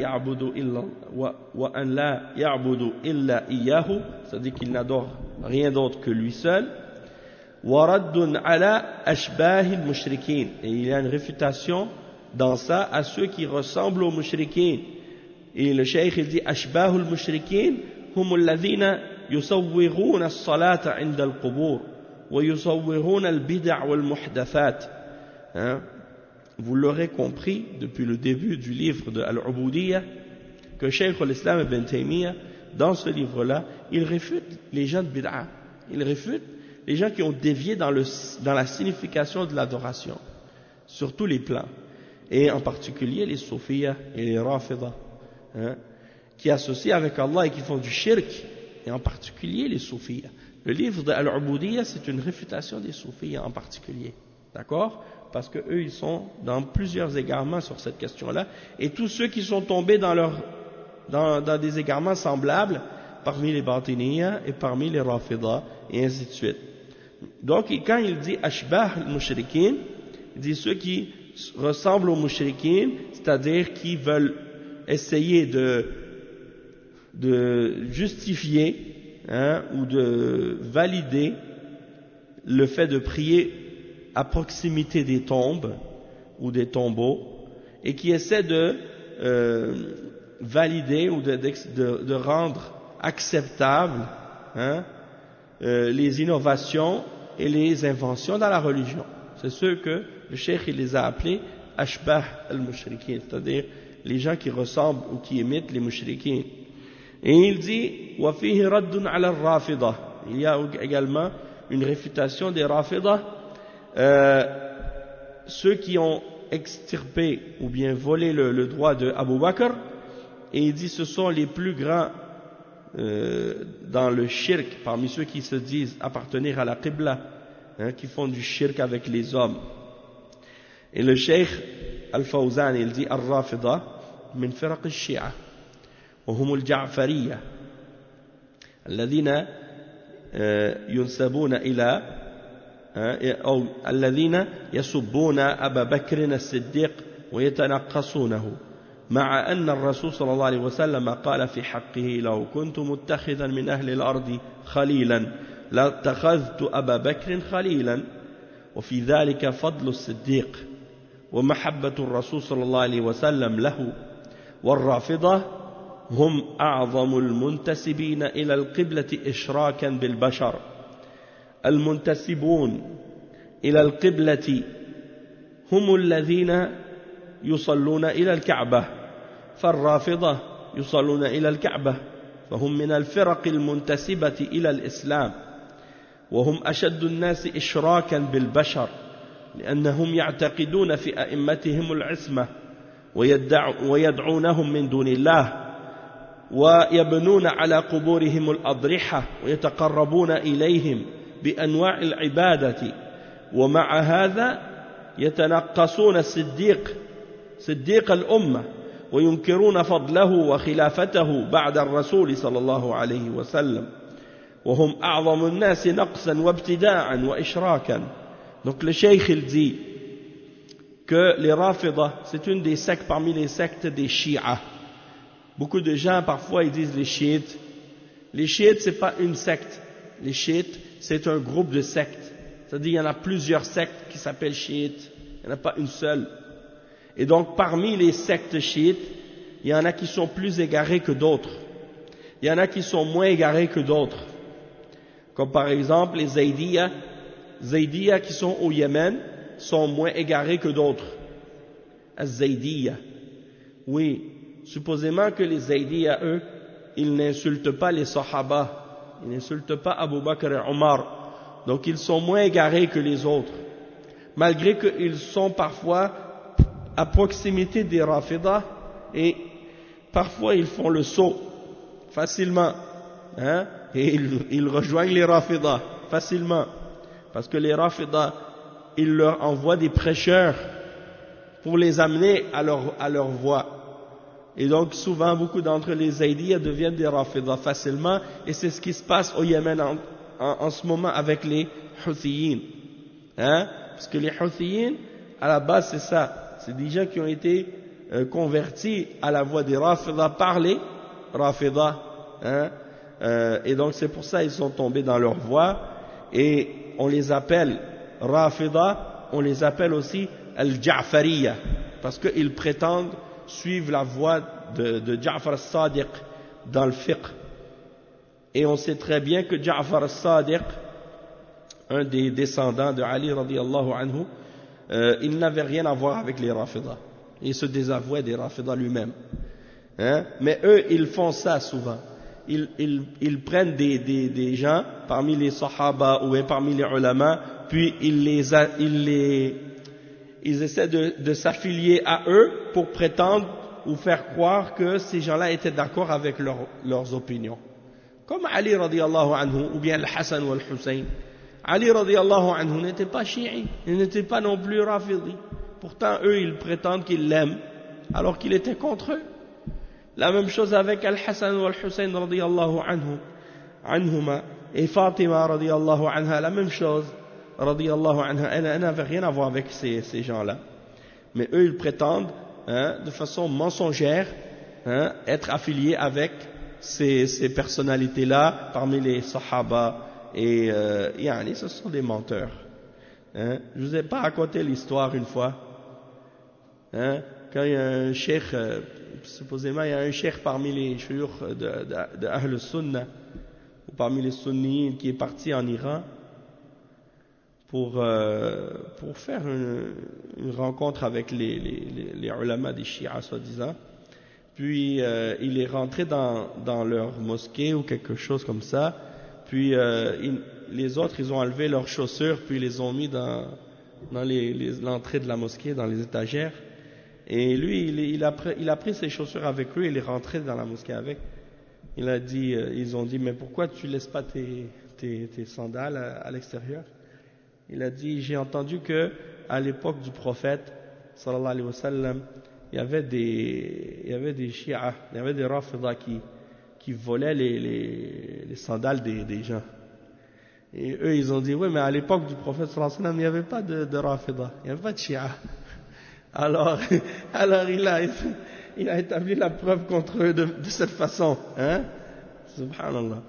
[SPEAKER 1] يَعْبُدُ إِلَّا إِيَّهُ, c'est-à-dire qu'il n'adore rien d'autre que lui seul. وَرَدٌّ عَلَى أَشْبَاهِ الْمُشْرِكِينَ, et il y a une réfutation dans ça à ceux qui ressemblent aux mushrikines. Et le cheikh il dit أشباه المشركين هم الذين يصورون الصلاة عند القبور ويصورون البدع والمحدثات. Vous l'aurez compris depuis le début du livre de Al-Ubudiyya que Cheikh al-Islam ibn Taymiyyah, dans ce livre-là, il réfute les gens de bid'a, il réfute les gens qui ont dévié dans la signification de l'adoration sur tous les plans, et en particulier les soufiyas et les rafidah, qui associent avec Allah et qui font du shirk, et en particulier les soufiyas. Le livre de Al-Ubudiyya, c'est une réfutation des soufiyas en particulier, d'accord? Parce que eux, ils sont dans plusieurs égarements sur cette question-là, et tous ceux qui sont tombés dans des égarements semblables parmi les Batiniyya et parmi les Rafidah, et ainsi de suite. Donc, quand il dit Ashbah al-Mushrikin, il dit ceux qui ressemblent aux Mushrikin, c'est-à-dire qui veulent essayer de justifier ou de valider le fait de prier à proximité des tombes ou des tombeaux, et qui essaient de valider ou de rendre acceptables les innovations et les inventions dans la religion. C'est ceux que le cheikh il les a appelés Ashbah al-Mushrikin, c'est-à-dire les gens qui ressemblent ou qui imitent les Mushrikin. Et il dit وَفِيهِ رَدٌّ عَلَى الرَّافِضَةِ, il y a également une réfutation des Rafidah ceux qui ont extirpé ou bien volé le droit de Abu Bakr, et il dit ce sont les plus grands dans le shirk, parmi ceux qui se disent appartenir à la Qibla, qui font du shirk avec les hommes. Et le Cheikh Al-Fawzan, il dit Ar-Rafida min firaq al-Shi'a wa hum al-Ja'fariyya alladhina yunsabuna ila أو الذين يسبون أبا بكر الصديق ويتنقصونه مع أن الرسول صلى الله عليه وسلم قال في حقه لو كنت متخذا من أهل الأرض خليلا لاتخذت أبا بكر خليلا وفي ذلك فضل الصديق ومحبة الرسول صلى الله عليه وسلم له. والرافضة هم أعظم المنتسبين إلى القبلة إشراكا بالبشر. المنتسبون إلى القبلة هم الذين يصلون إلى الكعبة، فالرافضة يصلون إلى الكعبة، فهم من الفرق المنتسبة إلى الإسلام، وهم أشد الناس إشراكا بالبشر، لأنهم يعتقدون في أئمتهم العصمة ويدعونهم من دون الله، ويبنون على قبورهم الأضرحة ويتقربون إليهم بأنواع العبادة، ومع هذا يتنقصون صديق الأمة وينكرون فضله وخلافته بعد الرسول صلى الله عليه وسلم، وهم أعظم الناس نقصا وابتداعا وإشراكا. Donc le cheikh il dit que les Rafidah c'est une des sectes parmi les sectes des Shia. Beaucoup de gens parfois ils disent les chiites. Les chiites c'est pas une secte. Les chiites c'est un groupe de sectes. C'est-à-dire il y en a plusieurs sectes qui s'appellent chiites. Il n'y en a pas une seule. Et donc parmi les sectes chiites, il y en a qui sont plus égarés que d'autres. Il y en a qui sont moins égarés que d'autres. Comme par exemple les Zaydiyya qui sont au Yémen sont moins égarés que d'autres. Az-Zaydiyya. Oui, supposément que les Zaydiyya, eux, ils n'insultent pas les Sahaba, ils n'insultent pas Abu Bakr et Omar, donc ils sont moins égarés que les autres, malgré qu'ils sont parfois à proximité des Rafidah et parfois ils font le saut facilement, et ils rejoignent les Rafidah facilement, parce que les Rafidah, ils leur envoient des prêcheurs pour les amener à leur voie. Et donc souvent beaucoup d'entre les Zaydiyya deviennent des Rafidah facilement, et c'est ce qui se passe au Yémen en ce moment avec les Houthiyin. Parce que les Houthiyin, à la base c'est ça, c'est des gens qui ont été convertis à la voie des Rafidah par les Rafidah. Et donc c'est pour ça ils sont tombés dans leur voie, et on les appelle Rafidah, on les appelle aussi Al-Ja'fariyya, parce qu'ils prétendent suivre la voie de Ja'far al-Sadiq dans le fiqh. Et on sait très bien que Ja'far al-Sadiq, un des descendants de Ali radiyallahu anhu, il n'avait rien à voir avec les Rafidah. Il se désavouait des Rafidah lui-même. Mais eux, ils font ça souvent. Ils prennent des gens parmi les Sahaba ou parmi les ulama, puis ils essaient de s'affilier à eux pour prétendre ou faire croire que ces gens-là étaient d'accord avec leurs opinions. Comme Ali radiyallahu anhu ou bien Al-Hassan ou Al-Hussein. Ali radiyallahu anhu n'était pas chi'i, il n'était pas non plus rafidi. Pourtant eux ils prétendent qu'ils l'aiment alors qu'il était contre eux. La même chose avec Al-Hassan ou Al-Hussein radiyallahu anhuma, et Fatima radiyallahu anha, la même chose radiyallahu anha. Elle n'avait rien à voir avec ces gens-là. Mais eux ils prétendent de façon mensongère être affiliés avec ces personnalités-là parmi les Sahaba, et ce sont des menteurs. Je vous ai pas raconté l'histoire une fois, quand il y a un cheikh, supposément il y a un cheikh parmi les shuyukh de Ahl Sunnah, ou parmi les sunniyin, qui est parti en Iran pour faire une rencontre avec les ulama des Shia soi-disant. Puis il est rentré dans leur mosquée ou quelque chose comme ça. Puis les autres ils ont enlevé leurs chaussures, puis ils les ont mis dans l'entrée de la mosquée, dans les étagères. Et lui, il a pris ses chaussures avec lui, il est rentré dans la mosquée avec. Il a dit, ils ont dit, mais pourquoi tu laisses pas tes sandales à l'extérieur? Il a dit, j'ai entendu que à l'époque du prophète, sallallahu alayhi wa sallam, il y avait des chiites, il y avait des rafidah qui volaient les sandales des gens. Et eux, ils ont dit, oui, mais à l'époque du prophète sallallahu alayhi wa sallam, il n'y avait pas de rafidah, il n'y avait pas de chiites. Alors il a établi la preuve contre eux de cette façon, hein? Subhanallah.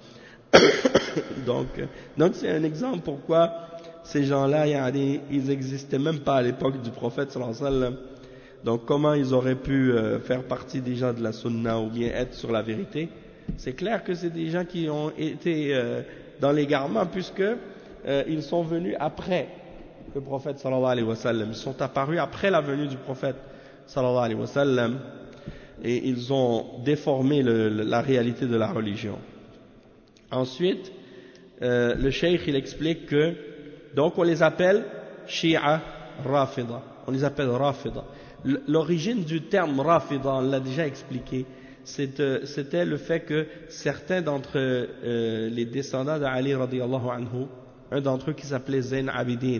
[SPEAKER 1] Donc c'est un exemple pourquoi ces gens-là, ils n'existaient même pas à l'époque du prophète sallallahu alayhi wa sallam. Donc comment ils auraient pu faire partie des gens de la sunna ou bien être sur la vérité? C'est clair que c'est des gens qui ont été dans l'égarement puisque ils sont venus après le prophète sallallahu alayhi wa sallam. Ils sont apparus après la venue du prophète sallallahu alayhi wa sallam et ils ont déformé la réalité de la religion. Ensuite, le cheikh il explique que donc on les appelle Shia Rafida. On les appelle Rafida. L'origine du terme Rafida, on l'a déjà expliqué, c'était le fait que certains d'entre les descendants d'Ali radiyallahu anhu, un d'entre eux qui s'appelait Zayn Abidin,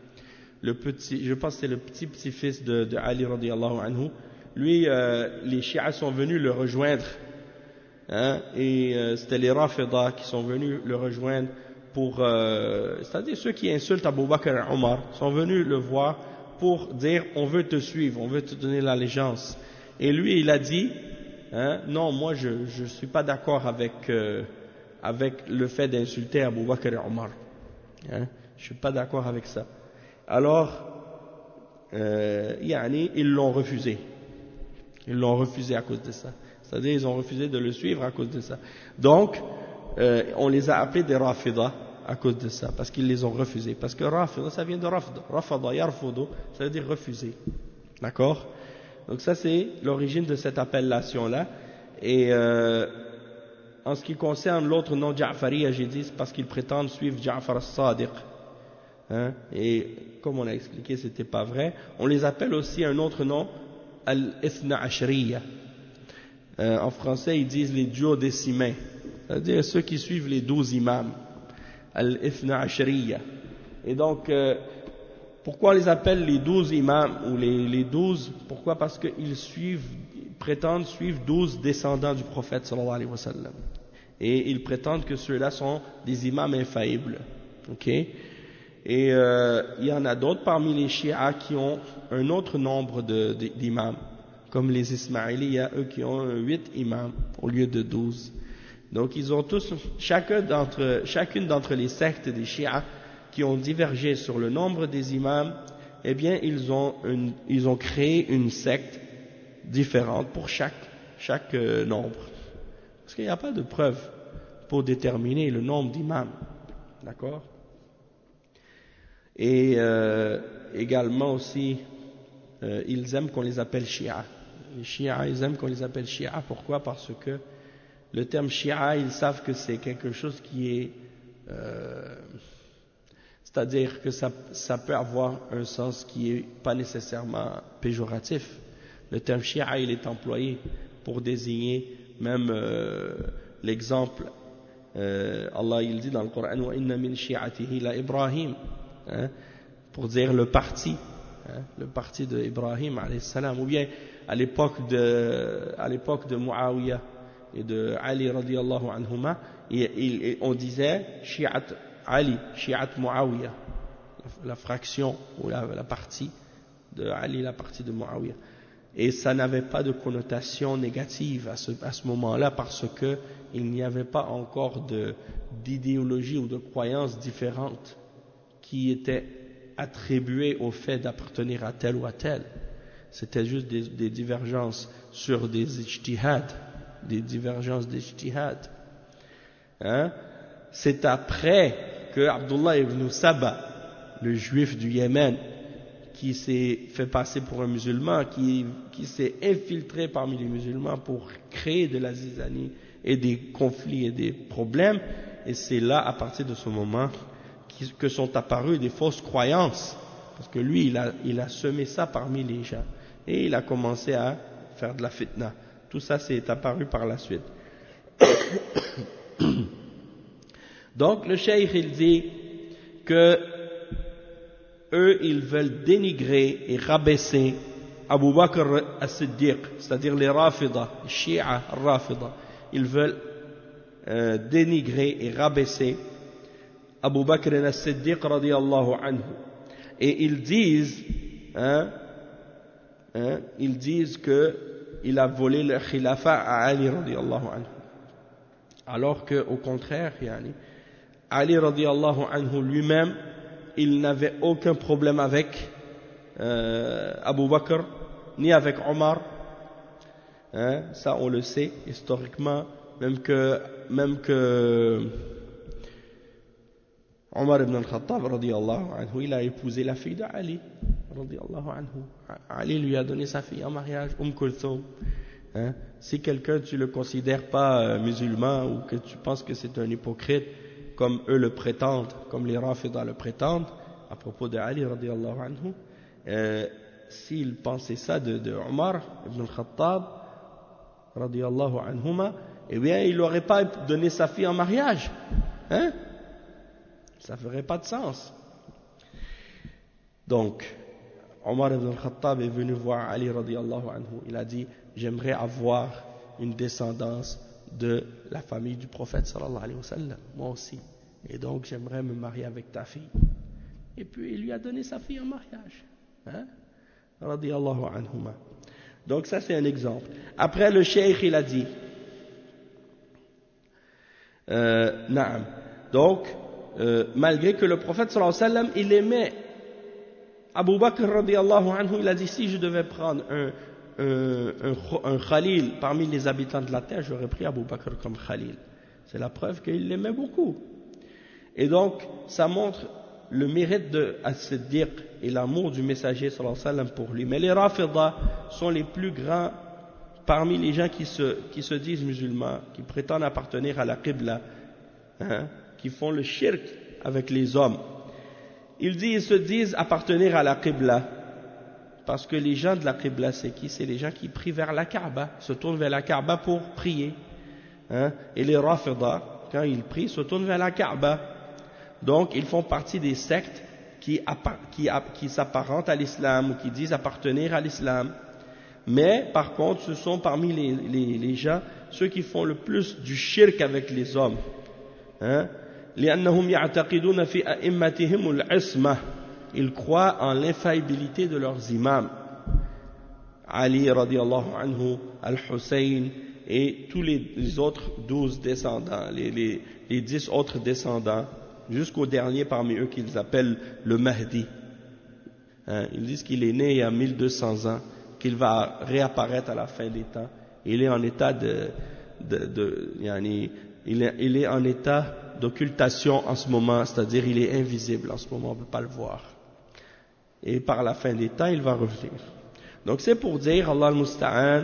[SPEAKER 1] je pense que c'est le petit-fils de Ali radiyallahu anhu, lui, les Shia sont venus le rejoindre, hein, et c'était les Rafida qui sont venus le rejoindre c'est-à-dire ceux qui insultent Abu Bakr et Omar, sont venus le voir pour dire on veut te suivre, on veut te donner l'allégeance. Et lui, il a dit, hein, non, moi je suis pas d'accord avec le fait d'insulter Abu Bakr et Omar. Hein, je suis pas d'accord avec ça. Alors, ils l'ont refusé. Ils l'ont refusé à cause de ça. C'est-à-dire, ils ont refusé de le suivre à cause de ça. Donc, on les a appelés des Rafida à cause de ça, parce qu'ils les ont refusés. Parce que Rafida, ça vient de Rafda. Rafada, yarfudu, ça veut dire refuser. D'accord? Donc ça, c'est l'origine de cette appellation-là. Et en ce qui concerne l'autre nom Ja'fariya, j'ai dit, c'est parce qu'ils prétendent suivre Ja'far as-Sadiq. Hein? Et comme on a expliqué, c'était pas vrai. On les appelle aussi un autre nom, Al-Ithna Ashriya. En français, ils disent les duodécimains, c'est-à-dire ceux qui suivent les 12 imams, Al-Ithna Ashriya. Et donc, pourquoi on les appelle les 12 imams ou les 12? Pourquoi? Parce qu'ils prétendent suivre 12 descendants du prophète sallallahu alayhi wa sallam. Et ils prétendent que ceux-là sont des imams infaillibles. Ok? Et il y en a d'autres parmi les chiites qui ont un autre nombre d'imams, comme les Ismaïliya, eux qui ont 8 imams au lieu de 12. Donc ils ont tous, chacune d'entre les sectes des chiites qui ont divergé sur le nombre des imams, eh bien ils ont créé une secte différente pour chaque nombre. Parce qu'il n'y a pas de preuve pour déterminer le nombre d'imams. D'accord? Et également aussi, ils aiment qu'on les appelle Shia. Les Shia, ils aiment qu'on les appelle Shia. Pourquoi? Parce que le terme Shia, ils savent que c'est quelque chose qui est... c'est-à-dire que ça peut avoir un sens qui n'est pas nécessairement péjoratif. Le terme Shia, il est employé pour désigner même l'exemple. Allah, il dit dans le Coran, wa inna min shi'atihi la Ibrahim, hein, pour dire le parti de Ibrahim alayhi salam, ou bien à l'époque de Muawiyah et de Ali radiyallahu anhuma, on disait Shi'at Ali, Shi'at Muawiyah, la fraction ou la partie de Ali, la partie de Muawiyah. Et ça n'avait pas de connotation négative à ce moment-là, parce que il n'y avait pas encore d'idéologie ou de croyances différentes qui étaient attribuées au fait d'appartenir à tel ou à tel. C'était juste des divergences sur des ijtihad, des divergences d'ijtihad. Hein? C'est après que Abdullah ibn Saba, le juif du Yémen, qui s'est fait passer pour un musulman, qui s'est infiltré parmi les musulmans pour créer de la zizanie et des conflits et des problèmes, et c'est là, à partir de ce moment, que sont apparues des fausses croyances parce que lui il a semé ça parmi les gens et il a commencé à faire de la fitna. Tout ça c'est apparu par la suite. Donc le cheikh il dit que eux ils veulent dénigrer et rabaisser Abu Bakr as-Siddiq, c'est-à-dire les Rafida, les Shia Rafida, ils veulent dénigrer et rabaisser Abu Bakr as-Siddiq radiyallahu anhu. Et ils disent que il a volé le khilafa à Ali radiyallahu anhu. Alors que au contraire, Ali radiyallahu anhu lui-même, il n'avait aucun problème avec Abu Bakr ni avec Omar. Ça on le sait historiquement, même que Omar ibn al-Khattab radiyallahu anhu, il a épousé la fille d'Ali radiyallahu anhu. Ali lui a donné sa fille en mariage, Kulthum. Si quelqu'un tu le considères pas musulman ou que tu penses que c'est un hypocrite comme eux le prétendent, comme les Rafidah le prétendent à propos de Ali radiyallahu anhu, s'il pensait ça de Omar ibn al-Khattab radiyallahu anhuma, eh bien il n'aurait pas donné sa fille en mariage, ça ferait pas de sens. Donc Omar ibn al-Khattab est venu voir Ali radiyallahu anhu, il a dit j'aimerais avoir une descendance de la famille du prophète sallallahu alayhi wa sallam, moi aussi, et donc j'aimerais me marier avec ta fille. Et puis il lui a donné sa fille en mariage, radiyallahu anhuma. Donc ça c'est un exemple. Après le cheikh il a dit naam. Donc malgré que le prophète sallallahu alayhi wa sallam il aimait Abu Bakr radiyallahu anhu, il a dit si je devais prendre un khalil parmi les habitants de la terre, j'aurais pris Abu Bakr comme khalil. C'est la preuve qu'il l'aimait beaucoup. Et donc ça montre le mérite de As-Siddiq et l'amour du messager sallallahu alayhi wa sallam pour lui. Mais les Rafidah sont les plus grands parmi les gens qui se disent musulmans, qui prétendent appartenir à la Qibla, qui font le shirk avec les hommes. Ils se disent appartenir à la Qibla parce que les gens de la Qibla c'est qui? C'est les gens qui prient vers la Kaaba, se tournent vers la Kaaba pour prier. Et les Rafidah, quand ils prient, se tournent vers la Kaaba. Donc ils font partie des sectes qui s'apparentent à l'islam ou qui disent appartenir à l'islam. Mais par contre ce sont parmi les gens ceux qui font le plus du shirk avec les hommes. لأنهم يعتقدون في أئمتهم العصمة. Ils croient en l'infaillibilité de leurs imams. Ali radiallahu anhu, Al-Hussein et tous les autres 12 descendants, les 10 autres descendants, jusqu'au dernier parmi eux qu'ils appellent le Mahdi. Ils disent qu'il est né il y a 1200 ans, qu'il va réapparaître à la fin des temps. Il est en état il est en état d'occultation en ce moment, c'est-à-dire il est invisible en ce moment, on ne peut pas le voir. Et par la fin des temps, il va revenir. Donc c'est pour dire, Allah al-Musta'an,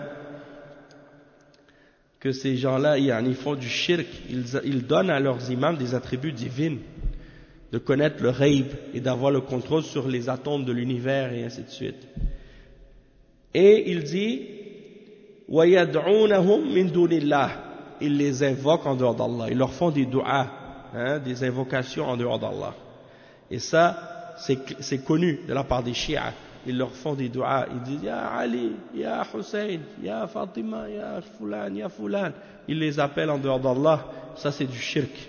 [SPEAKER 1] que ces gens-là, ils font du shirk, ils donnent à leurs imams des attributs divins, de connaître le ghaib et d'avoir le contrôle sur les atomes de l'univers et ainsi de suite. Et il dit, وَيَدْعُونَهُمْ مِنْ دُونِ اللَّهِ. Ils les invoquent en dehors d'Allah, ils leur font des du'as, des invocations en dehors d'Allah. Et ça, c'est connu de la part des chiites. Ils leur font des du'as, ils disent Ya Ali, Ya Hussein, Ya Fatima, Ya Fulan, Ya Fulan. Ils les appellent en dehors d'Allah. Ça c'est du shirk.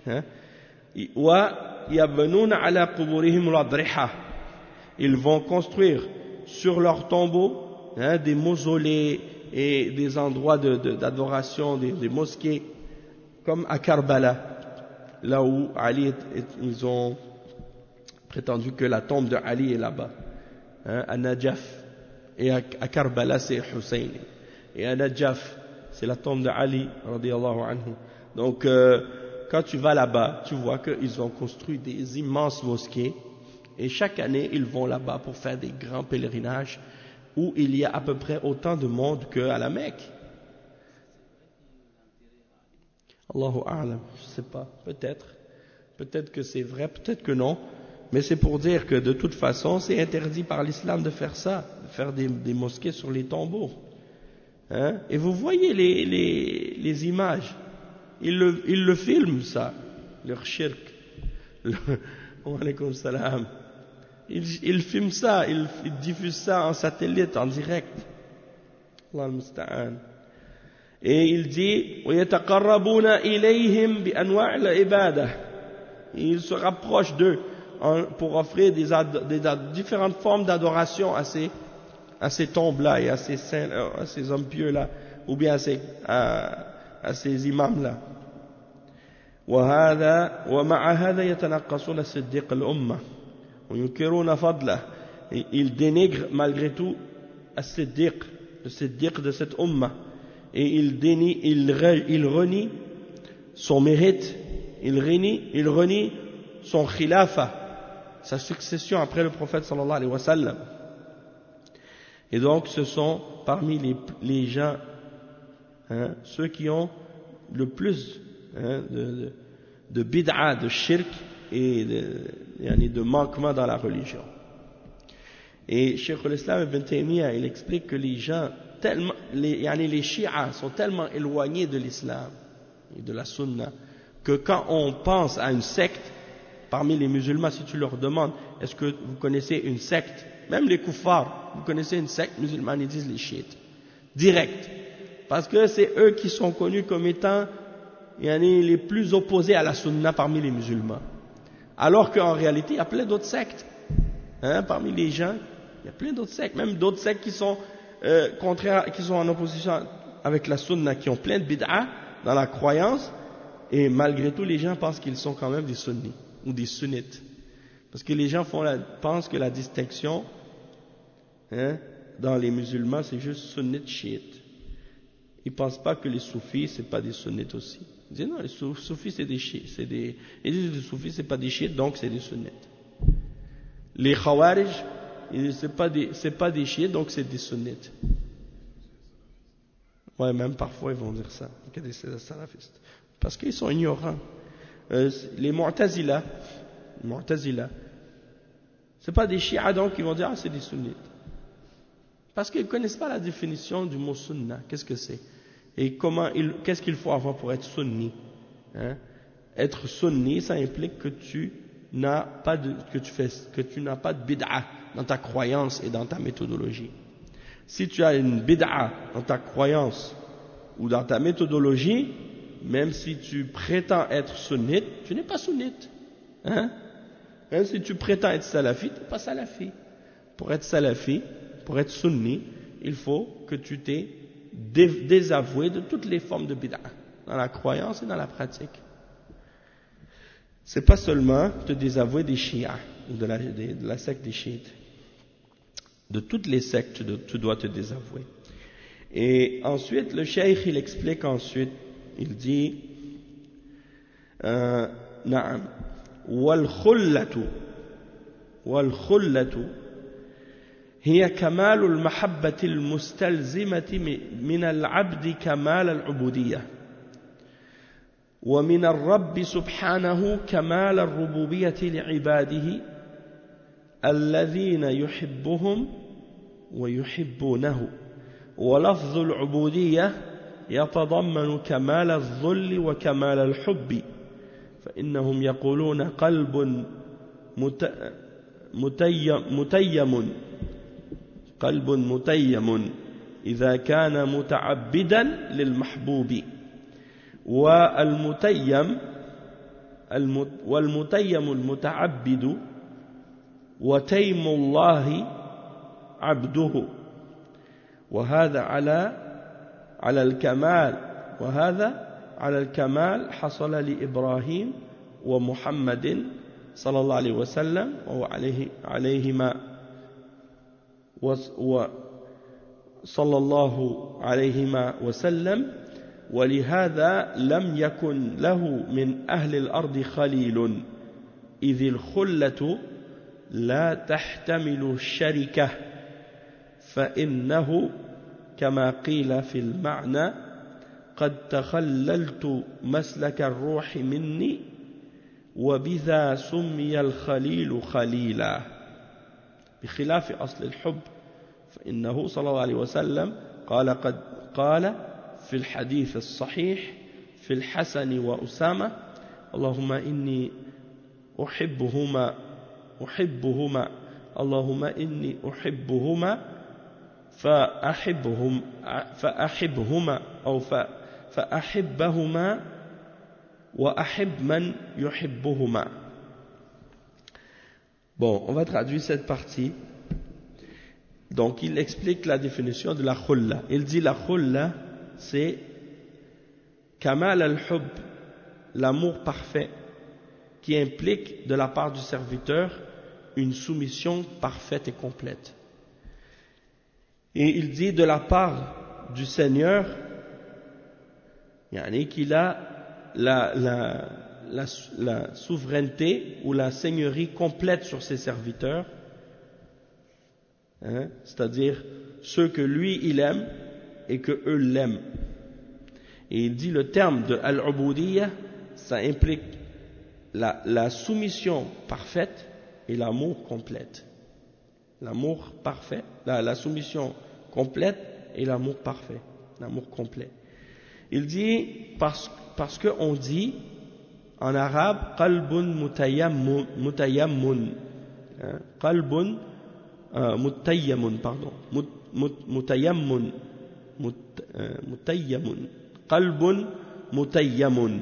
[SPEAKER 1] Wa yabnuna ala quburihim al-adriha. Ils vont construire sur leurs tombeaux des mausolées et des endroits d'adoration, des mosquées, comme à Karbala, là où Ali, ils ont prétendu que la tombe de Ali est là-bas, à Najaf, et à Karbala c'est Hussein, et à Najaf c'est la tombe de Ali radiyallahu anhu. Donc quand tu vas là-bas, tu vois qu'ils ont construit des immenses mosquées, et chaque année ils vont là-bas pour faire des grands pèlerinages, où il y a à peu près autant de monde qu'à la Mecque. Allahu a'lam, je ne sais pas, peut-être que c'est vrai, peut-être que non, Mais c'est pour dire que de toute façon, c'est interdit par l'islam de faire ça, de faire des mosquées sur les tombeaux. Hein? Et vous voyez les images. Ils le filment, ça, leur shirk. Wa alaykoum salam. Ils filment ça, ils diffusent ça en satellite, en direct. Allah al-musta'an. Et il dit وَيَتَقَرَّبُونَ إِلَيْهِمْ بِأَنْوَاعِ الْعِبَادَةِ. Il se rapproche d'eux pour offrir des différentes formes d'adoration à ces tombes-là et à ces saints, à ces hommes pieux-là, ou bien à ces imams-là. ومع هذا يتنقصون الصديق الأمة وينكرون فضله. Ils dénigrent malgré tout le siddiq de cette umma, et il renie son mérite, il renie son khilafa, sa succession après le prophète sallallahu alayhi wa sallam. Et donc ce sont parmi les gens, hein, ceux qui ont le plus, hein, de bid'a, de shirk et de manquement dans la religion. Et Cheikh al-Islam ibn Taymiyyah, il explique que les gens les chiites sont tellement éloignés de l'islam et de la sunna que quand on pense à une secte parmi les musulmans, si tu leur demandes est-ce que vous connaissez une secte, même les kuffars, vous connaissez une secte musulmane, ils disent les chiites direct, parce que c'est eux qui sont connus comme étant les plus opposés à la sunna parmi les musulmans, alors qu'en réalité il y a plein d'autres sectes, hein, parmi les gens il y a plein d'autres sectes, même d'autres sectes qui sont contraires, qui sont en opposition avec la sunna, qui ont plein de bid'a dans la croyance, et malgré tout les gens pensent qu'ils sont quand même des sunnis ou des sunnites, parce que les gens pensent que la distinction, hein, dans les musulmans c'est juste sunnite chiite. Ils pensent pas que les soufis c'est pas des sunnites aussi. Ils disent non, les soufis c'est des chiites, ils disent les soufis c'est pas des chiites donc c'est des sunnites. Les khawarij c'est pas des chiites donc c'est des sunnites. Ouais, même parfois ils vont dire ça, que des salafistes, parce qu'ils sont ignorants. Les mu'tazila c'est pas des chiites donc ils vont dire ah c'est des sunnites, parce qu'ils connaissent pas la définition du mot sunna, qu'est-ce que c'est et qu'est-ce qu'il faut avoir pour être sunni, hein? Être sunni ça implique que tu n'as pas de bid'a dans ta croyance et dans ta méthodologie. Si tu as une bid'a dans ta croyance ou dans ta méthodologie, même si tu prétends être sunnite, tu n'es pas sunnite, hein? Même si tu prétends être salafi, tu n'es pas salafi. Pour être salafi, pour être sunni, il faut que tu t'aies désavoué de toutes les formes de bid'a dans la croyance et dans la pratique. C'est pas seulement te désavouer des chiites ou de la secte des chiites. De toutes les sectes, tu dois te désavouer. Et ensuite, le cheikh, il explique ensuite, il dit, نعم والخلة هي كمال المحبة المستلزمة من العبد كمال العبودية، ومن الرب سبحانه كمال الربوبية لعباده الذين يحبهم ويحبونه. ولفظ العبودية يتضمن كمال الذل وكمال الحب، فإنهم يقولون قلب متيم إذا كان متعبدا للمحبوب، والمتيم المتعبد، وتيم الله عبده. وهذا على الكمال حصل لإبراهيم ومحمد صلى الله عليه وسلم صلى الله عليهما وسلم، ولهذا لم يكن له من أهل الأرض خليل، إذ الخلة لا تحتمل الشركة، فإنه كما قيل في المعنى قد تخللت مسلك الروح مني وبذا سمي الخليل خليلا بخلاف أصل الحب فإنه صلى الله عليه وسلم قال في الحديث الصحيح في الحسن وأسامة اللهم إني أحبهما اللهم إني أحبهما فأحبهما أو فأحبهما وأحب من يحبهما. Bon, on va traduire cette partie. Donc, il explique la définition de la khulla. Il dit la khulla, c'est kamal al-hub, l'amour parfait, qui implique de la part du serviteur une soumission parfaite et complète. Et il dit de la part du Seigneur, qu'il a la souveraineté ou la seigneurie complète sur ses serviteurs, c'est-à-dire ceux que lui il aime et que eux l'aiment. Et il dit le terme de al-ubudiyya, ça implique la soumission parfaite et l'amour complète. L'amour parfait, la soumission complète et l'amour parfait, l'amour complet. Il dit parce que on dit en arabe qalbun mutayammun, qalbun mutayammun, pardon, mutayammun, qalbun mutayammun.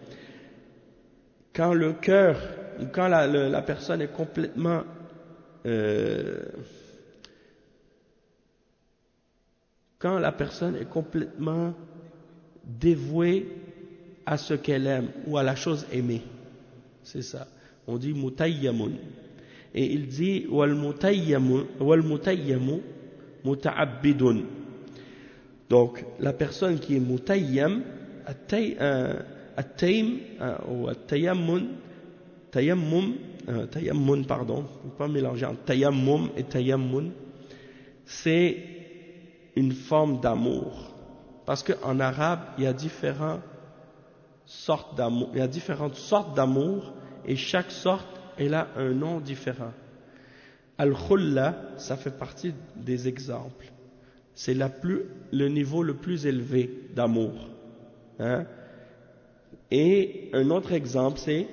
[SPEAKER 1] Quand le cœur, quand la personne est complètement quand la personne est complètement dévouée à ce qu'elle aime ou à la chose aimée, c'est ça, on dit mutayyamun. Et il dit wal mutayyamu muta'abbidun. Donc la personne qui est mutayyam, at-taym ou at-tayammum, tayammum, pardon, il ne faut pas mélanger entre tayammum et tayammun, c'est une forme d'amour. Parce qu'en arabe, il y a différentes sortes d'amour, et chaque sorte, elle a un nom différent. Al-Khulla, ça fait partie des exemples. C'est le niveau le plus élevé d'amour. Et un autre exemple, c'est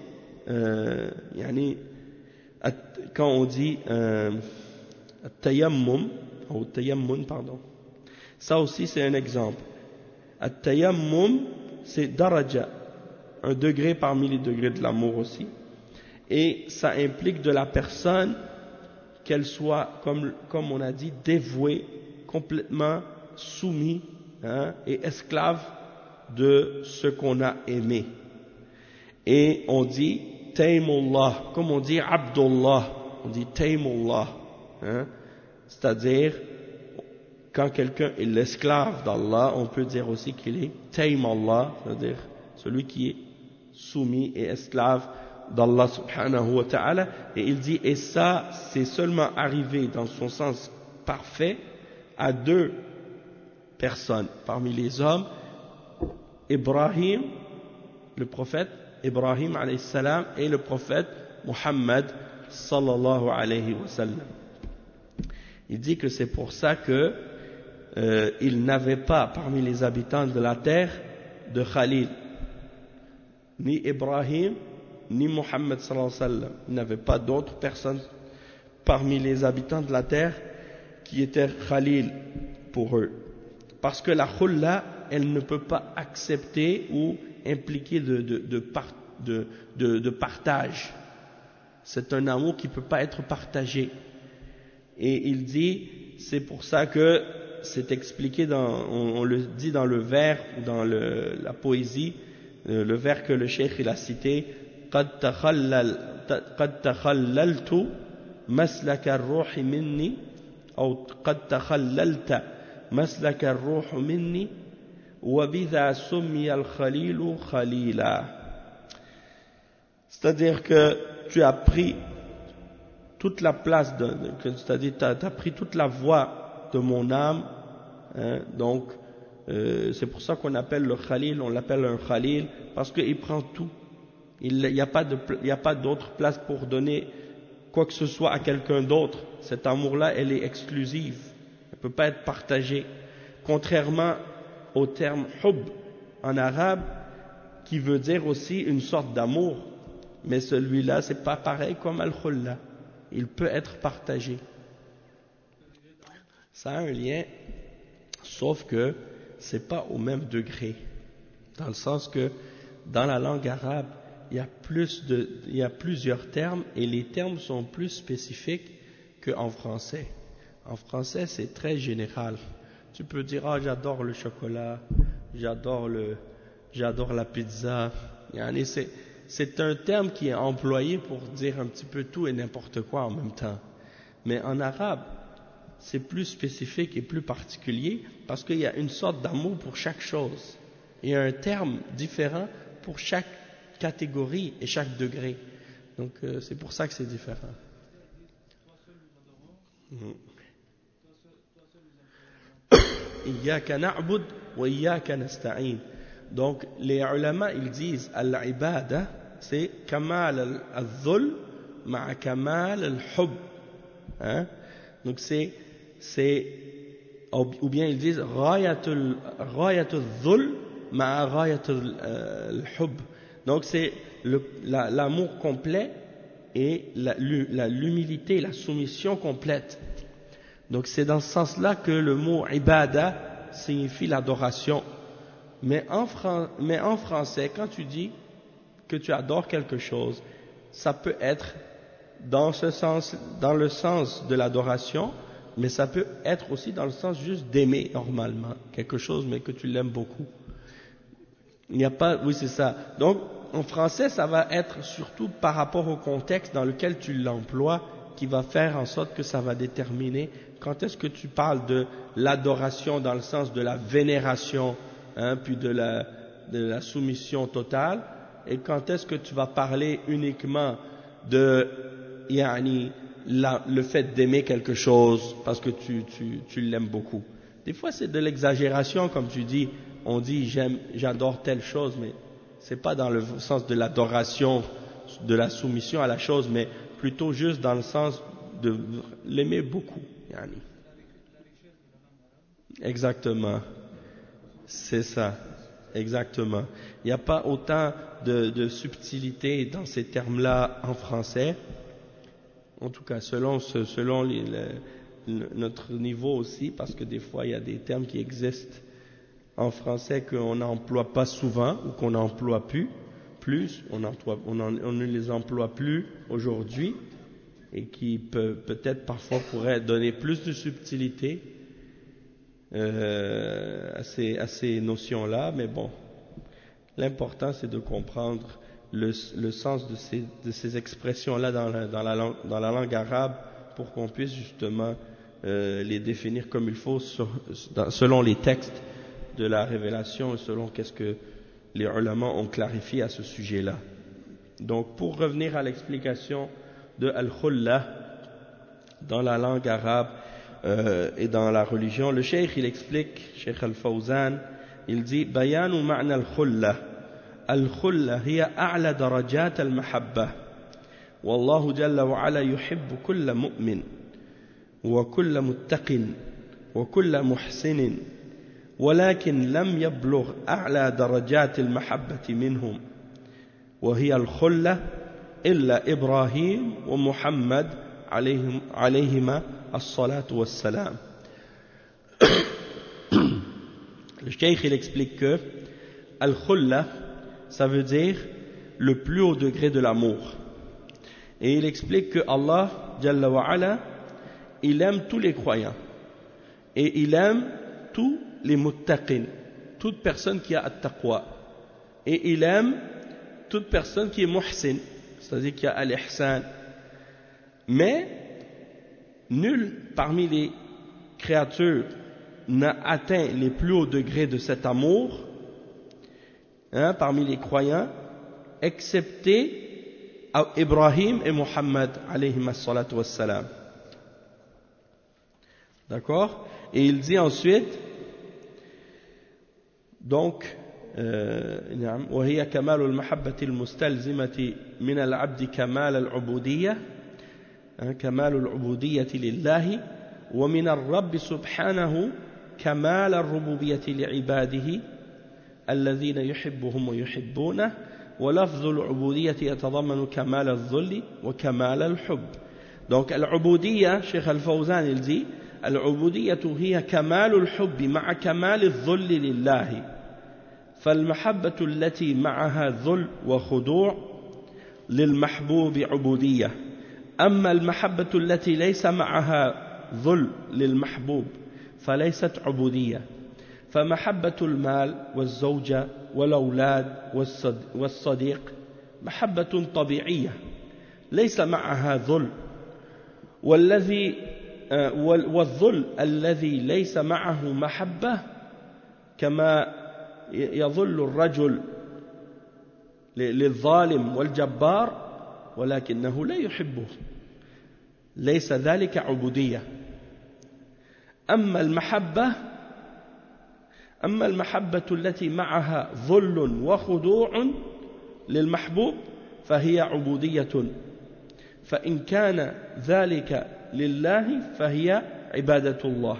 [SPEAKER 1] quand on dit tayammum, ou tayammun, pardon, ça aussi c'est un exemple. At-tayammum, c'est daraja, un degré parmi les degrés de l'amour aussi, et ça implique de la personne qu'elle soit, comme on a dit, dévouée, complètement soumise et esclave de ce qu'on a aimé. Et on dit taymullah, comme on dit abdullah, on dit taymullah, c'est-à-dire quand quelqu'un est l'esclave d'Allah, on peut dire aussi qu'il est taymallah, c'est-à-dire celui qui est soumis et esclave d'Allah subhanahu wa ta'ala. Et il dit, et ça c'est seulement arrivé dans son sens parfait à deux personnes parmi les hommes, Ibrahim, le prophète Ibrahim alayhi salam, et le prophète Muhammad sallallahu alayhi wa sallam. Il dit que c'est pour ça que il n'avait pas parmi les habitants de la terre de Khalil, ni Ibrahim ni Muhammad sallallahu alayhi wa sallam. Il n'avait pas d'autres personnes parmi les habitants de la terre qui étaient Khalil pour eux, parce que la khulla, elle ne peut pas accepter ou impliquer de partage. C'est un amour qui ne peut pas être partagé. Et il dit, c'est pour ça que c'est expliqué on le dit dans le vers, dans la poésie, le vers que le cheikh il a cité, قد تخللت مسلك الروح مني أو قد تخللت مسلك الروح مني وبذا سمي الخليل خليلا. C'est-à-dire que tu as pris toute la place, c'est-à-dire tu as pris toute la voie de mon âme, donc c'est pour ça qu'on appelle le Khalil, on l'appelle un Khalil, parce qu'il prend tout, Il n'y a pas d'autre place pour donner quoi que ce soit à quelqu'un d'autre. Cet amour-là, elle est exclusive. Elle ne peut pas être partagée. Contrairement au terme hub en arabe, qui veut dire aussi une sorte d'amour. Mais celui-là, c'est pas pareil comme al-khulla. Il peut être partagé. Ça a un lien, sauf que c'est pas au même degré. Dans le sens que dans la langue arabe, il y a plusieurs termes et les termes sont plus spécifiques qu'en français. En français, c'est très général. Tu peux dire, ah, j'adore le chocolat, j'adore la pizza. C'est un terme qui est employé pour dire un petit peu tout et n'importe quoi en même temps. Mais en arabe, c'est plus spécifique et plus particulier parce qu'il y a une sorte d'amour pour chaque chose. Il y a un terme différent pour chaque catégorie et chaque degré. Donc c'est pour ça que c'est différent. Iyyaka na'bud wa iyyaka nasta'in. Donc les ulama ils disent al-ibada c'est kamal al-dhul ma'a kamal al-hub. Hein? Donc c'est ou bien ils disent ghayatul dhul ma'a ghayatul hub. Donc c'est l'amour complet et l'humilité, la soumission complète. Donc c'est dans ce sens-là que le mot ibada signifie l'adoration. Mais en français, quand tu dis que tu adores quelque chose, ça peut être dans le sens de l'adoration, mais ça peut être aussi dans le sens juste d'aimer normalement quelque chose, mais que tu l'aimes beaucoup. Il n'y a pas, oui c'est ça. Donc en français, ça va être surtout par rapport au contexte dans lequel tu l'emploies, qui va faire en sorte que ça va déterminer quand est-ce que tu parles de l'adoration dans le sens de la vénération, puis de la soumission totale, et quand est-ce que tu vas parler uniquement de le fait d'aimer quelque chose parce que tu l'aimes beaucoup. Des fois c'est de l'exagération, comme tu dis, on dit j'adore telle chose, mais c'est pas dans le sens de l'adoration, de la soumission à la chose, mais plutôt juste dans le sens de l'aimer beaucoup. Exactement. C'est ça. Exactement. Il n'y a pas autant de subtilité dans ces termes-là en français. En tout cas, selon notre niveau aussi, parce que des fois, il y a des termes qui existent en français qu'on n'emploie pas souvent ou qu'on n'emploie plus, on ne les emploie plus aujourd'hui et qui peut-être parfois pourraient donner plus de subtilité à ces notions-là, mais bon, l'important c'est de comprendre le sens de ces expressions-là dans la langue arabe pour qu'on puisse justement les définir comme il faut selon les textes de la révélation et selon qu'est-ce que les ulama ont clarifié à ce sujet-là. Donc pour revenir à l'explication de al-khulla dans la langue arabe et dans la religion, le cheikh il explique, Cheikh al-Fawzan, il dit bayanu ma'na al-khulla. Al-khulla hiya a'la darajat al-mahabba. Wallahu jalla wa ala yuhibbu kulla mu'min wa kulla muttaqin wa kulla muhsinin. ولكن لم يبلغ أعلى درجات المحبة منهم وهي الخلة إلا إبراهيم ومحمد عليهما الصلاة والسلام. Le cheikh il explique que al-khulla ça veut dire le plus haut degré de l'amour, et il explique que Allah Jalla wa Ala il aime tous les croyants et il aime tous les muttaqin, toute personne qui a at-taqwa, et il aime toute personne qui est muhsin, c'est-à-dire qui a al-ihsan. Mais nul parmi les créatures n'a atteint les plus hauts degrés de cet amour, parmi les croyants, excepté Ibrahim et Muhammad alayhima salatu wassalam. D'accord? Et il dit ensuite, donc, نعم وهي كمال المحبة المستلزمة من العبد كمال العبودية كمال العبودية لله ومن الرب سبحانه كمال الربوبية لعباده الذين يحبهم ويحبونه ولفظ العبودية يتضمن كمال الذل وكمال الحب. Donc العبودية شيخ الفوزان il dit العبودية هي كمال الحب مع كمال الذل لله فالمحبة التي معها ذل وخضوع للمحبوب عبودية أما المحبة التي ليس معها ذل للمحبوب فليست عبودية فمحبة المال والزوجة والأولاد والصديق محبة طبيعية ليس معها ذل والذل الذي ليس معه محبة كما يظل الرجل للظالم والجبار ولكنه لا يحبه ليس ذلك عبودية أما المحبة التي معها ذل وخضوع للمحبوب فهي عبودية فإن كان ذلك لله فهي عبادة الله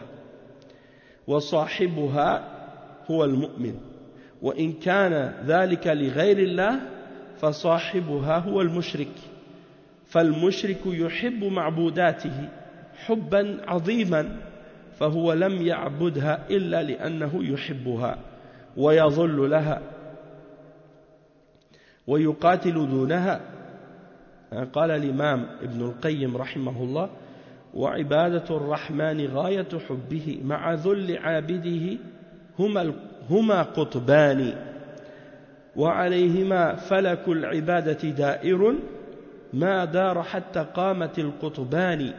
[SPEAKER 1] وصاحبها هو المؤمن وإن كان ذلك لغير الله فصاحبها هو المشرك فالمشرك يحب معبوداته حبا عظيما فهو لم يعبدها إلا لأنه يحبها ويظل لها ويقاتل دونها. قال الإمام ابن القيم رحمه الله وعبادة الرحمن غاية حبه مع ذل عابده هما قطبان وعليهما فلك العبادة دائر ما دار حتى قامت القطبان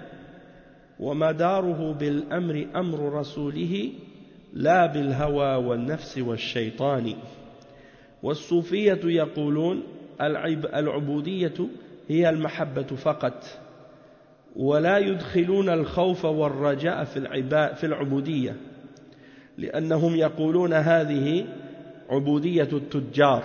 [SPEAKER 1] ومداره بالأمر أمر رسوله لا بالهوى والنفس والشيطان. والصوفية يقولون العبودية هي المحبة فقط ولا يدخلون الخوف والرجاء في العبودية لأنهم يقولون هذه عبودية التجار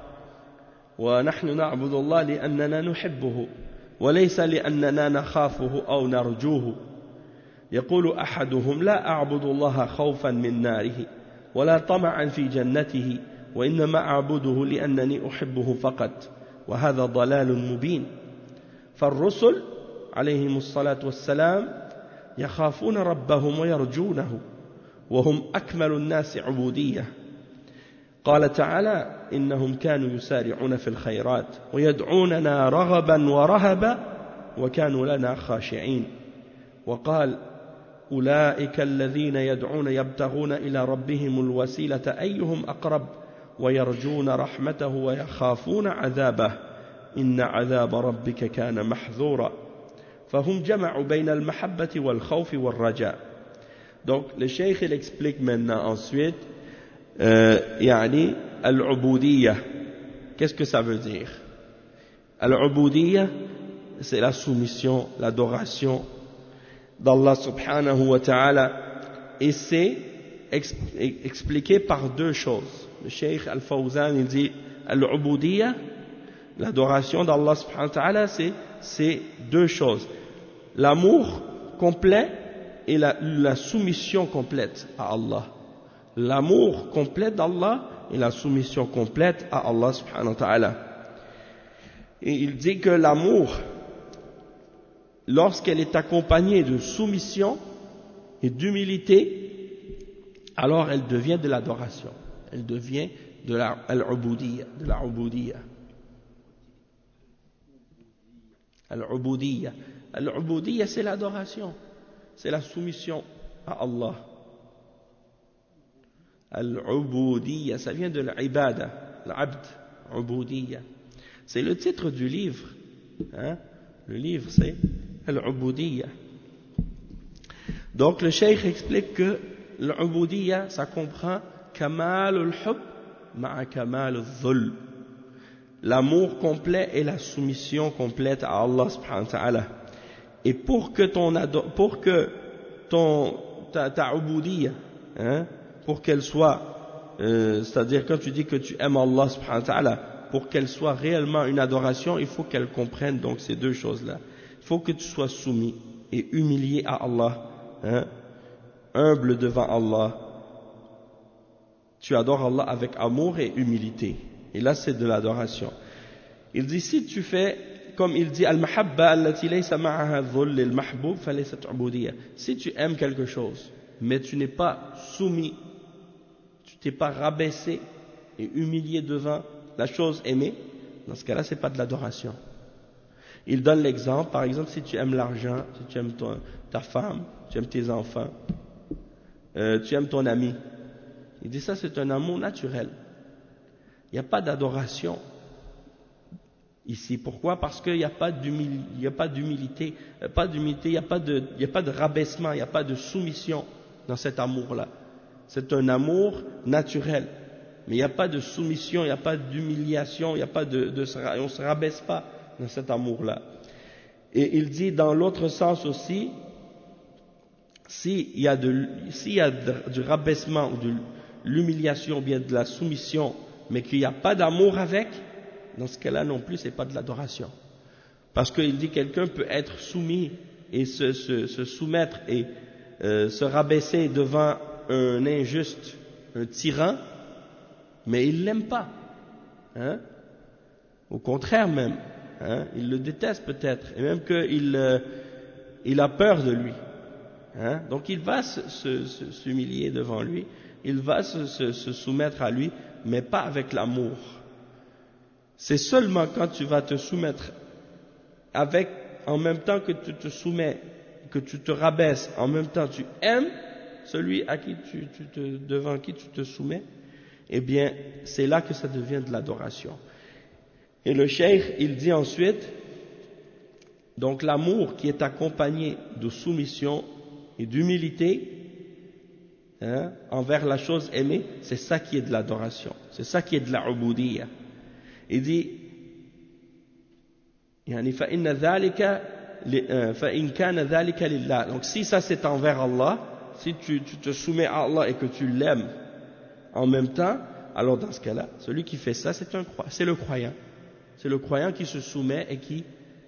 [SPEAKER 1] ونحن نعبد الله لأننا نحبه وليس لأننا نخافه أو نرجوه. يقول أحدهم لا أعبد الله خوفا من ناره ولا طمعا في جنته وإنما أعبده لأنني أحبه فقط وهذا ضلال مبين. فالرسل عليهم الصلاة والسلام يخافون ربهم ويرجونه وهم أكمل الناس عبودية. قال تعالى إنهم كانوا يسارعون في الخيرات ويدعوننا رغبا ورهبا وكانوا لنا خاشعين. وقال أولئك الذين يدعون يبتغون إلى ربهم الوسيلة أيهم أقرب ويرجون رحمته ويخافون عذابه إن عذاب ربك كان محذورا. فهم جمعوا بين المحبة والخوف والرجاء. Donc le cheikh il explique maintenant ensuite يعني العبودية. Qu'est-ce que ça veut dire? Al-Ubudiyya, c'est la soumission, l'adoration d'Allah subhanahu wa ta'ala, et c'est expliqué par deux choses. Le Cheikh Al-Fawzan il dit Al-Ubudiyya, l'adoration d'Allah subhanahu wa ta'ala, c'est deux choses, l'amour complet et la soumission complète à Allah. L'amour complet d'Allah et la soumission complète à Allah subhanahu wa ta'ala. Et il dit que l'amour, lorsqu'elle est accompagnée de soumission et d'humilité, alors elle devient de l'adoration, elle devient de l'ubudiyya, de la ubudiyya. Al-ubudiyya. Al-ubudiyya, c'est l'adoration, c'est la soumission à Allah. Al-ubudiyya, ça vient de l'ibada, l'abd, ubudiyya. C'est le titre du livre, hein? Le livre c'est Al-Ubudiyya. Donc le cheikh explique que l'Ubudiyya, ça comprend Kamal al-Hub ma'a Kamal al-Dhul, l'amour complet et la soumission complète à Allah subhanahu wa ta'ala. Et pour que ta Ubudiyya, hein, pour qu'elle soit c'est-à-dire quand tu dis que tu aimes Allah subhanahu wa ta'ala, pour qu'elle soit réellement une adoration, il faut qu'elle comprenne donc ces deux choses-là. Il faut que tu sois soumis et humilié à Allah, hein, humble devant Allah. Tu adores Allah avec amour et humilité. Et là, c'est de l'adoration. Il dit, si tu fais, comme il dit, al-mahabba allati laysa ma'aha dhull al-mahbub falaysat ubudiyya. Si tu aimes quelque chose, mais tu n'es pas soumis, tu t'es pas rabaissé et humilié devant la chose aimée, dans ce cas-là, c'est pas de l'adoration. Il donne l'exemple, par exemple, si tu aimes l'argent, si tu aimes ta femme, tu aimes tes enfants, tu aimes ton ami. Il dit ça, c'est un amour naturel. Il n'y a pas d'adoration ici. Pourquoi? Parce qu'il n'y a pas d'humilité, il n'y a pas de rabaissement, il n'y a pas de soumission dans cet amour-là. C'est un amour naturel. Mais il n'y a pas de soumission, il n'y a pas d'humiliation, il n'y a pas on ne se rabaisse pas dans cet amour-là. Et il dit dans l'autre sens aussi, s'il y a du rabaissement ou de l'humiliation ou bien de la soumission, mais qu'il n'y a pas d'amour avec, dans ce cas-là non plus, c'est pas de l'adoration. Parce qu'il dit quelqu'un peut être soumis et se soumettre et se rabaisser devant un injuste, un tyran, mais il l'aime pas. Hein? Au contraire même, hein? Il le déteste peut-être, et même qu'il a peur de lui. Hein? Donc il va s'humilier devant lui, il va se soumettre à lui, mais pas avec l'amour. C'est seulement quand tu vas te soumettre avec, en même temps que tu te soumets, que tu te rabaisses, en même temps tu aimes celui à qui devant qui tu te soumets, eh bien c'est là que ça devient de l'adoration. Et le cheikh, il dit ensuite, donc l'amour qui est accompagné de soumission et d'humilité, hein, envers la chose aimée, c'est ça qui est de l'adoration, c'est ça qui est de la ubudiyya. Il dit, فإن ذلك فإن كان ذلك لله. Donc si ça c'est envers Allah, si tu te soumets à Allah et que tu l'aimes en même temps, alors dans ce cas-là, celui qui fait ça, c'est le croyant. C'est le croyant qui se soumet et qui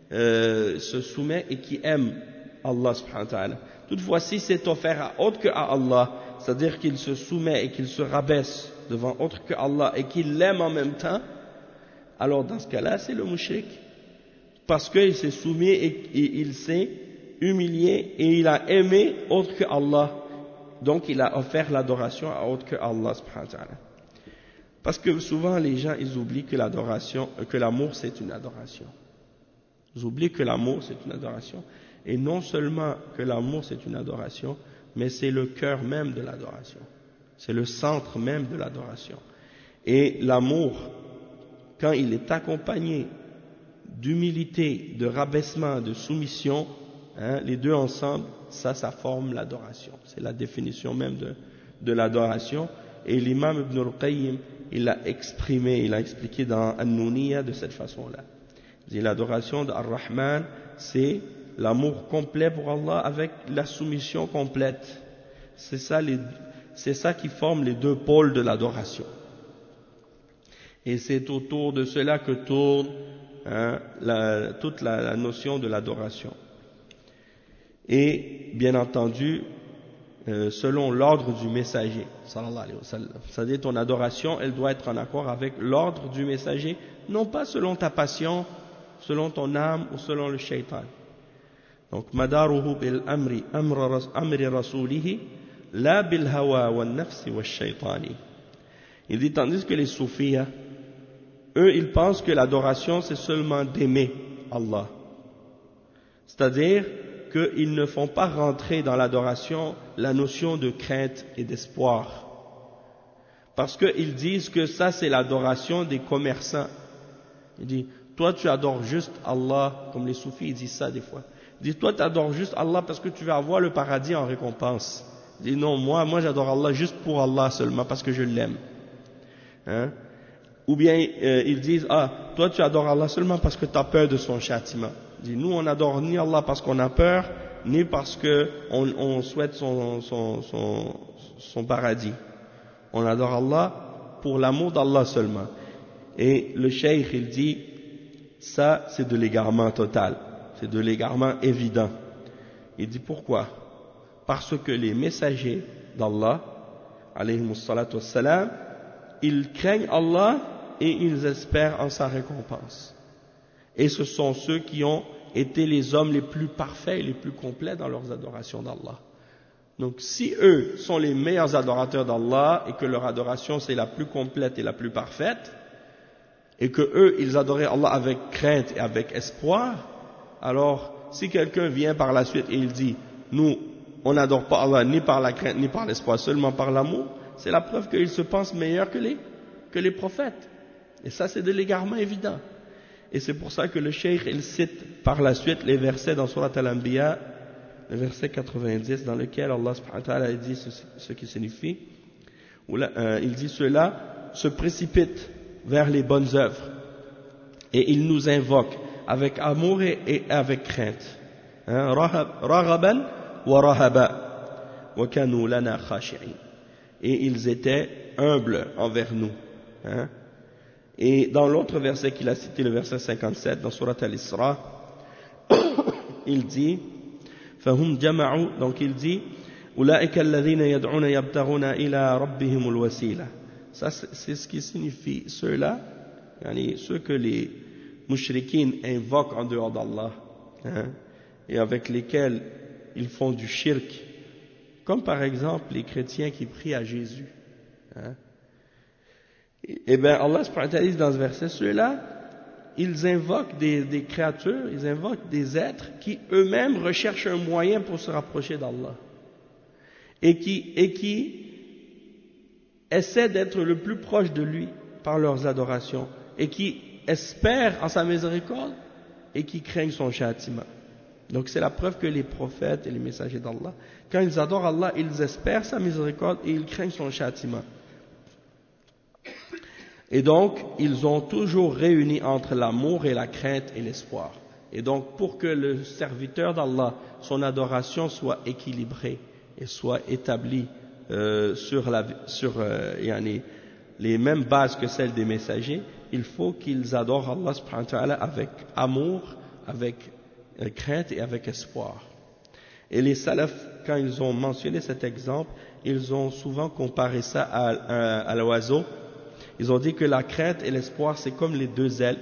[SPEAKER 1] aime Allah subhanahu wa ta'ala. Toutefois, si c'est offert à autre que à Allah, c'est-à-dire qu'il se soumet et qu'il se rabaisse devant autre que Allah et qu'il l'aime en même temps, alors dans ce cas-là, c'est le mushrik. Parce qu'il s'est soumis et il s'est humilié et il a aimé autre que Allah. Donc il a offert l'adoration à autre que Allah subhanahu wa ta'ala. Parce que souvent les gens, ils oublient que l'amour c'est une adoration. Ils oublient que l'amour c'est une adoration. Et non seulement que l'amour c'est une adoration, mais c'est le cœur même de l'adoration. C'est le centre même de l'adoration. Et l'amour, quand il est accompagné d'humilité, de rabaissement, de soumission, hein, les deux ensemble, ça forme l'adoration. C'est la définition même de l'adoration. Et l'imam Ibn al-Qayyim, il l'a expliqué dans An-Nuniyya de cette façon-là. Il dit l'adoration d'Ar-Rahman, c'est l'amour complet pour Allah avec la soumission complète. C'est ça qui forme les deux pôles de l'adoration. Et c'est autour de cela que tourne toute la notion de l'adoration. Et bien entendu, selon l'ordre du messager, sallallahu alayhi wa sallam. C'est-à-dire ton adoration, elle doit être en accord avec l'ordre du messager, non pas selon ta passion, selon ton âme ou selon le shaitan. Donc, madaruhu bil amri rasulihi, la bil hawa wa nafsi wa shaitani. Il dit, tandis que les soufis, eux, ils pensent que l'adoration, c'est seulement d'aimer Allah. C'est-à-dire qu'ils ne font pas rentrer dans l'adoration la notion de crainte et d'espoir. Parce qu'ils disent que ça, c'est l'adoration des commerçants. Ils disent, toi, tu adores juste Allah, comme les soufis, ils disent ça des fois. Ils disent, toi, tu adores juste Allah parce que tu vas avoir le paradis en récompense. Ils disent, non, moi, j'adore Allah juste pour Allah seulement, parce que je l'aime. Hein? Ou bien ils disent, toi tu adores Allah seulement parce que tu as peur de son châtiment. Ils disent, nous on n'adore ni Allah parce qu'on a peur, ni parce qu'on souhaite son paradis. On adore Allah pour l'amour d'Allah seulement. Et le cheikh, il dit, ça c'est de l'égarement total, c'est de l'égarement évident. Il dit pourquoi? Parce que les messagers d'Allah, alayhimus salatu wassalam, ils craignent Allah et ils espèrent en sa récompense. Et ce sont ceux qui ont été les hommes les plus parfaits et les plus complets dans leurs adorations d'Allah. Donc si eux sont les meilleurs adorateurs d'Allah et que leur adoration c'est la plus complète et la plus parfaite, et que eux ils adoraient Allah avec crainte et avec espoir, alors si quelqu'un vient par la suite et il dit nous on n'adore pas Allah ni par la crainte ni par l'espoir, seulement par l'amour, c'est la preuve qu'ils se pensent meilleurs que les prophètes. Et ça c'est de l'égarement évident. Et c'est pour ça que le cheikh il cite par la suite les versets dans Surat Al-Anbiya, le verset 90, dans lequel Allah subhanahu wa ta'ala dit ce qui signifie, il dit ceux-là se précipitent vers les bonnes œuvres et ils nous invoquent avec amour et avec crainte. Raghaban wa rahaba wa kanu lana khashi'in. Et ils étaient humbles envers nous. Et dans l'autre verset qu'il a cité, le verset 57, dans Surat Al-Isra, il dit, فهم جمعوا, donc il dit, أولئك الذين يدعون يبتغون إلى ربهم الوسيلة. Ça c'est ce qui signifie ceux-là, ceux que les mushrikines invoquent en dehors d'Allah, et avec lesquels ils font du shirk, comme par exemple les chrétiens qui prient à Jésus. Et bien Allah subhanahu wa ta'ala dit dans ce verset, ceux-là, ils invoquent des créatures, ils invoquent des êtres qui eux-mêmes recherchent un moyen pour se rapprocher d'Allah. Et qui essaient d'être le plus proche de lui par leurs adorations. Et qui espèrent en sa miséricorde et qui craignent son châtiment. Donc c'est la preuve que les prophètes et les messagers d'Allah, quand ils adorent Allah, ils espèrent sa miséricorde et ils craignent son châtiment. Et donc, ils ont toujours réuni entre l'amour et la crainte et l'espoir. Et donc, pour que le serviteur d'Allah, son adoration soit équilibrée et soit établie sur les mêmes bases que celles des messagers, il faut qu'ils adorent Allah subhanahu wa ta'ala avec amour, avec crainte et avec espoir. Et les salafs, quand ils ont mentionné cet exemple, ils ont souvent comparé ça à l'oiseau. Ils ont dit que la crainte et l'espoir, c'est comme les deux ailes,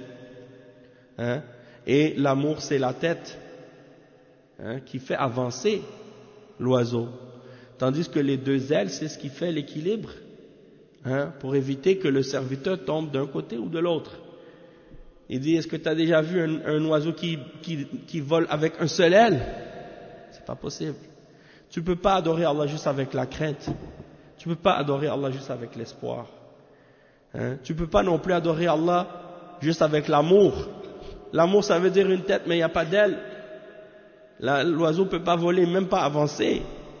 [SPEAKER 1] et l'amour, c'est la tête, qui fait avancer l'oiseau. Tandis que les deux ailes, c'est ce qui fait l'équilibre, pour éviter que le serviteur tombe d'un côté ou de l'autre. Il dit, est-ce que tu as déjà vu un oiseau qui vole avec un seul aile? C'est pas possible. Tu peux pas adorer Allah juste avec la crainte. Tu peux pas adorer Allah juste avec l'espoir. Tu peux pas non plus adorer Allah juste avec l'amour. L'amour, ça veut dire une tête, mais il n'y a pas d'aile. L'oiseau peut pas voler, même pas avancer.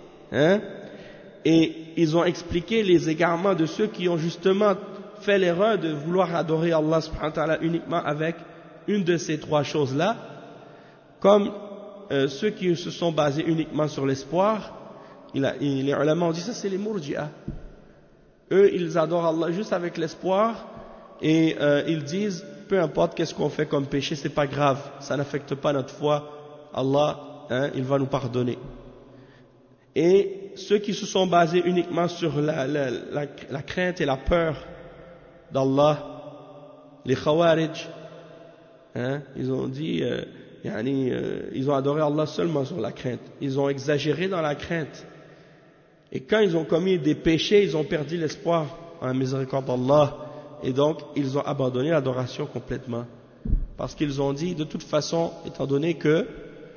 [SPEAKER 1] Et ils ont expliqué les égarements de ceux qui ont justement fait l'erreur de vouloir adorer Allah subhanahu wa ta'ala uniquement avec une de ces trois choses-là, comme ceux qui se sont basés uniquement sur l'espoir. Les ulama ont dit ça, c'est les murji'a. Eux, ils adorent Allah juste avec l'espoir et ils disent, peu importe qu'est-ce qu'on fait comme péché, c'est pas grave, ça n'affecte pas notre foi, Allah, il va nous pardonner. Et ceux qui se sont basés uniquement sur la crainte et la peur d'Allah, les Khawarij, ils ont dit, ils ont adoré Allah seulement sur la crainte, ils ont exagéré dans la crainte. Et quand ils ont commis des péchés, ils ont perdu l'espoir en la miséricorde d'Allah. Et donc, ils ont abandonné l'adoration complètement. Parce qu'ils ont dit, de toute façon, étant donné que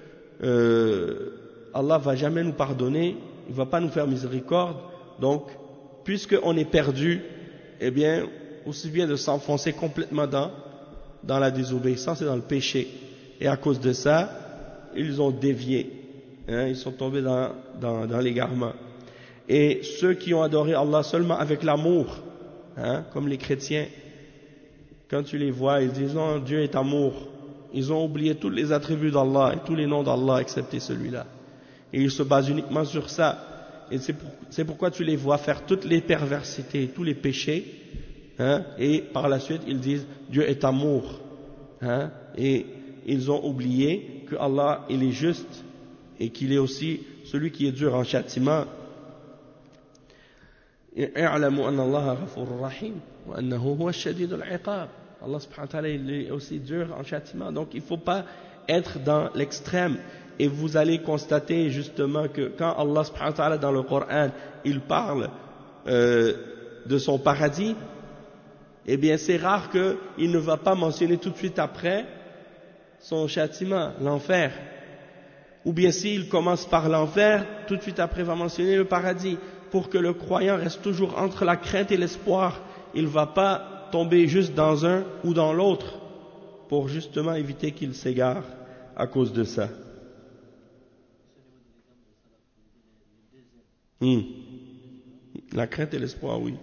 [SPEAKER 1] Allah va jamais nous pardonner, il va pas nous faire miséricorde, donc, puisqu'on est perdu, eh bien, aussi bien de s'enfoncer complètement dans la désobéissance et dans le péché. Et à cause de ça, ils ont dévié. Ils sont tombés dans l'égarement. Et ceux qui ont adoré Allah seulement avec l'amour, comme les chrétiens, quand tu les vois, ils disent non, Dieu est amour. Ils ont oublié tous les attributs d'Allah et tous les noms d'Allah excepté celui-là. Et ils se basent uniquement sur ça. et c'est pourquoi tu les vois faire toutes les perversités, tous les péchés, hein, et par la suite ils disent Dieu est amour, hein, et ils ont oublié que Allah il est juste et qu'il est aussi celui qui est dur en châtiment. اعلموا أن الله غفور رحيم وأنه هو الشديد العقاب. Allah subhanahu wa ta'ala il est aussi dur en châtiment, donc il ne faut pas être dans l'extrême. Et vous allez constater justement que quand Allah subhanahu wa ta'ala dans le Coran il parle de son paradis, eh bien c'est rare qu'il ne va pas mentionner tout de suite après son châtiment, l'enfer. Ou bien s'il commence par l'enfer, tout de suite après il va mentionner le paradis, pour que le croyant reste toujours entre la crainte et l'espoir. Il ne va pas tomber juste dans un ou dans l'autre, pour justement éviter qu'il s'égare à cause de ça. La crainte et l'espoir, oui.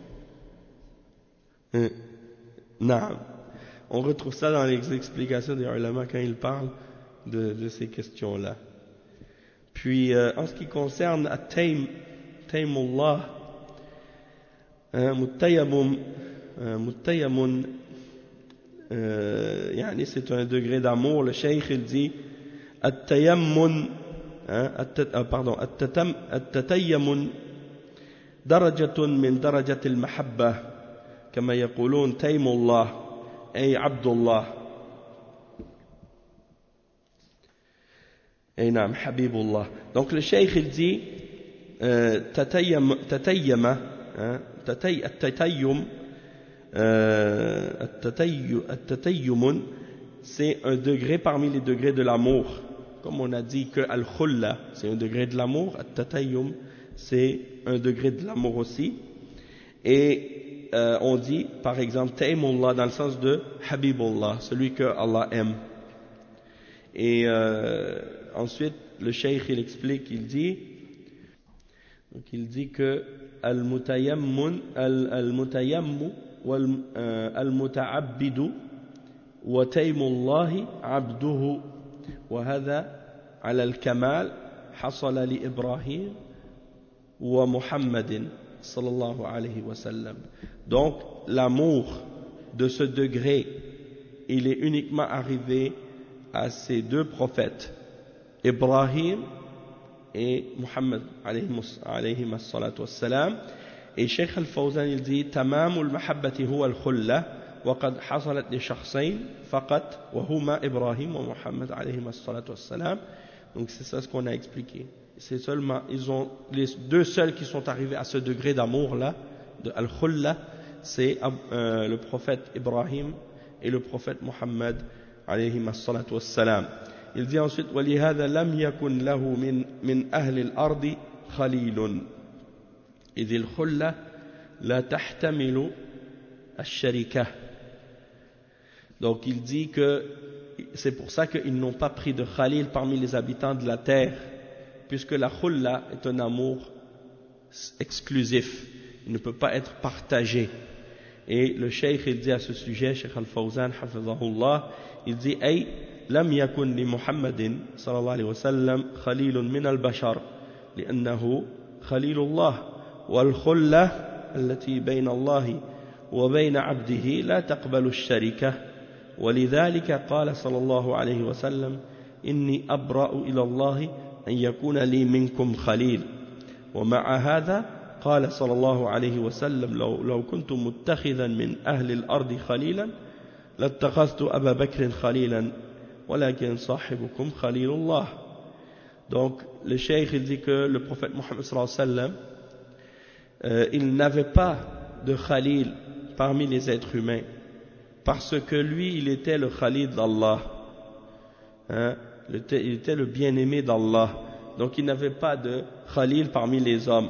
[SPEAKER 1] Non. On retrouve ça dans les explications des ulama quand ils parlent de ces questions-là. Puis, en ce qui concerne Taymullah, Muttayamun, c'est un degré d'amour. Le cheikh il dit At-Tayammun, التتيمن درجة من درجة المحبة كما يقولون تيم الله أي عبد الله أي نعم حبيب الله. Donc le cheikh il dit التتيم c'est un degré parmi les degrés de l'amour. Comme on a dit que Al-Khulla, c'est un degré de l'amour, At-Tatayyum, c'est un degré de l'amour aussi. Et on dit, par exemple, Taymullah dans le sens de Habibullah, celui que Allah aime. Et ensuite, le cheikh, il explique, il dit que Al-Mutayammu Al-Muta'abbidu wa Taymullahi abduhu. وهذا على الكمال حصل لإبراهيم ومحمد صلى الله عليه وسلم. Donc l'amour de ce degré il est uniquement arrivé à ces deux prophètes, Ibrahim et Muhammad alayhi as-salatu was-salam. Et Cheikh Al-Fawzan il dit تمام المحبة هو الخلة وقد حصلت لشخصين فقط وهما إبراهيم ومحمد عليهما الصلاة والسلام. Donc c'est ça ce qu'on a expliqué. C'est seulement les deux seuls qui sont arrivés à ce degré d'amour là, de al-khulla, c'est le prophète Ibrahim et le prophète Muhammad عليهما الصلاة والسلام. Il dit ensuite ولهذا لم يكن له من أهل الأرض خليل إذ الخلة لا تحتمل الشركة. Donc il dit que c'est pour ça qu'ils n'ont pas pris de Khalil parmi les habitants de la terre, puisque la khulla est un amour exclusif, il ne peut pas être partagé. Et le cheikh il dit à ce sujet, Cheikh Al-Fawzan hafizahullah, il dit ay lam yakun li Muhammadin sallallahu alayhi wa sallam khalilun min al-bashar li'annahu khalilullah wal khulla allati bayna Allah وبين عبده لا تقبل الشركة ولذلك قال صلى الله عليه وسلم إني أبرأ إلى الله أن يكون لي منكم خليل. ومع هذا قال صلى الله عليه وسلم لو كنت متخذا من أهل الأرض خليلا لاتخذت أبا بكر خليلا ولكن صاحبكم خليل الله. Donc le cheikh il dit que le prophète Mohammed sallallahu alayhi wa sallam il n'avait pas de Khalil parmi les êtres humains, parce que lui, il était le Khalil d'Allah, hein? Il était le bien-aimé d'Allah, donc il n'avait pas de Khalil parmi les hommes.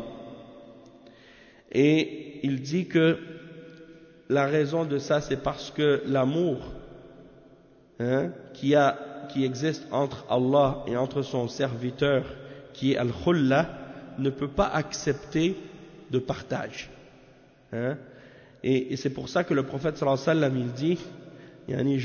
[SPEAKER 1] Et il dit que la raison de ça, c'est parce que l'amour hein, qui existe entre Allah et entre son serviteur, qui est Al-Khulla, ne peut pas accepter de partage. Hein? Et c'est pour ça que le prophète sallallahu alayhi wa sallam il dit yani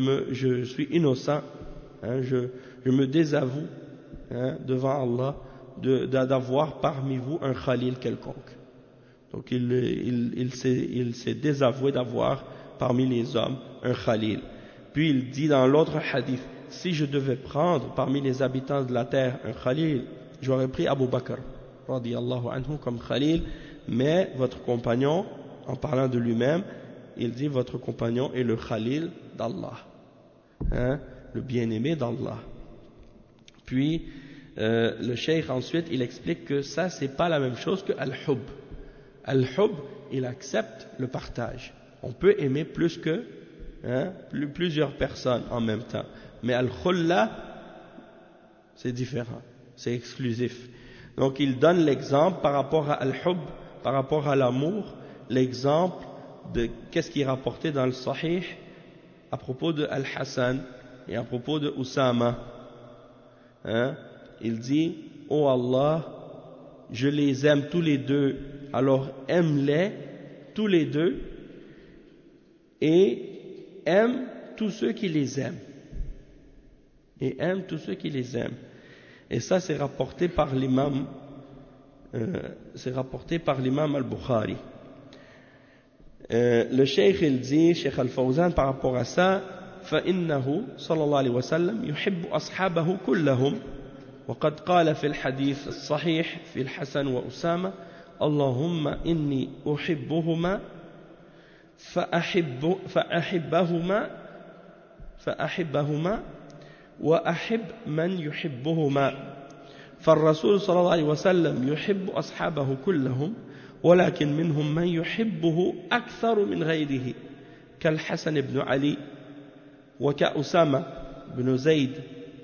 [SPEAKER 1] je suis innocent, hein, je me désavoue hein, devant Allah d'avoir parmi vous un khalil quelconque. Donc il s'est désavoué d'avoir parmi les hommes un khalil. Puis il dit dans l'autre hadith, si je devais prendre parmi les habitants de la terre un khalil, j'aurais pris Abu Bakr radiyallahu anhu comme khalil, mais votre compagnon, en parlant de lui-même, il dit votre compagnon est le khalil d'Allah, hein, le bien-aimé d'Allah. Puis le cheikh ensuite il explique que ça c'est pas la même chose que al-hub. Al-hub, il accepte le partage. On peut aimer plus que plusieurs personnes en même temps. Mais al-khulla, c'est différent, c'est exclusif. Donc il donne l'exemple par rapport à al-hub, par rapport à l'amour, l'exemple de qu'est-ce qui est rapporté dans le Sahih à propos de Al-Hassan et à propos de Oussama. Il dit, oh Allah, je les aime tous les deux, alors aime-les tous les deux et aime tous ceux qui les aiment. Et aime tous ceux qui les aiment. Et ça c'est rapporté par l'imam al-Bukhari. Le cheikh il dit, Cheikh al-Fawzan par rapport à ça, فإنه صلى الله عليه وسلم يحب أصحابه كلهم وقد قال في الحديث الصحيح في الحسن وأسامة اللهم إني أحبهما فأحبهما وأحب من يحبهما فالرسول صلى الله عليه وسلم يحب أصحابه كلهم ولكن منهم من يحبه أكثر من غيره كالحسن بن علي وكأسامة بن زيد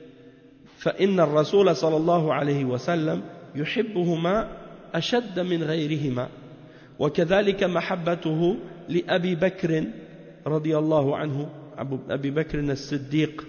[SPEAKER 1] فإن الرسول صلى الله عليه وسلم يحبهما أشد من غيرهما وكذلك محبته لأبي بكر رضي الله عنه أبي بكر الصديق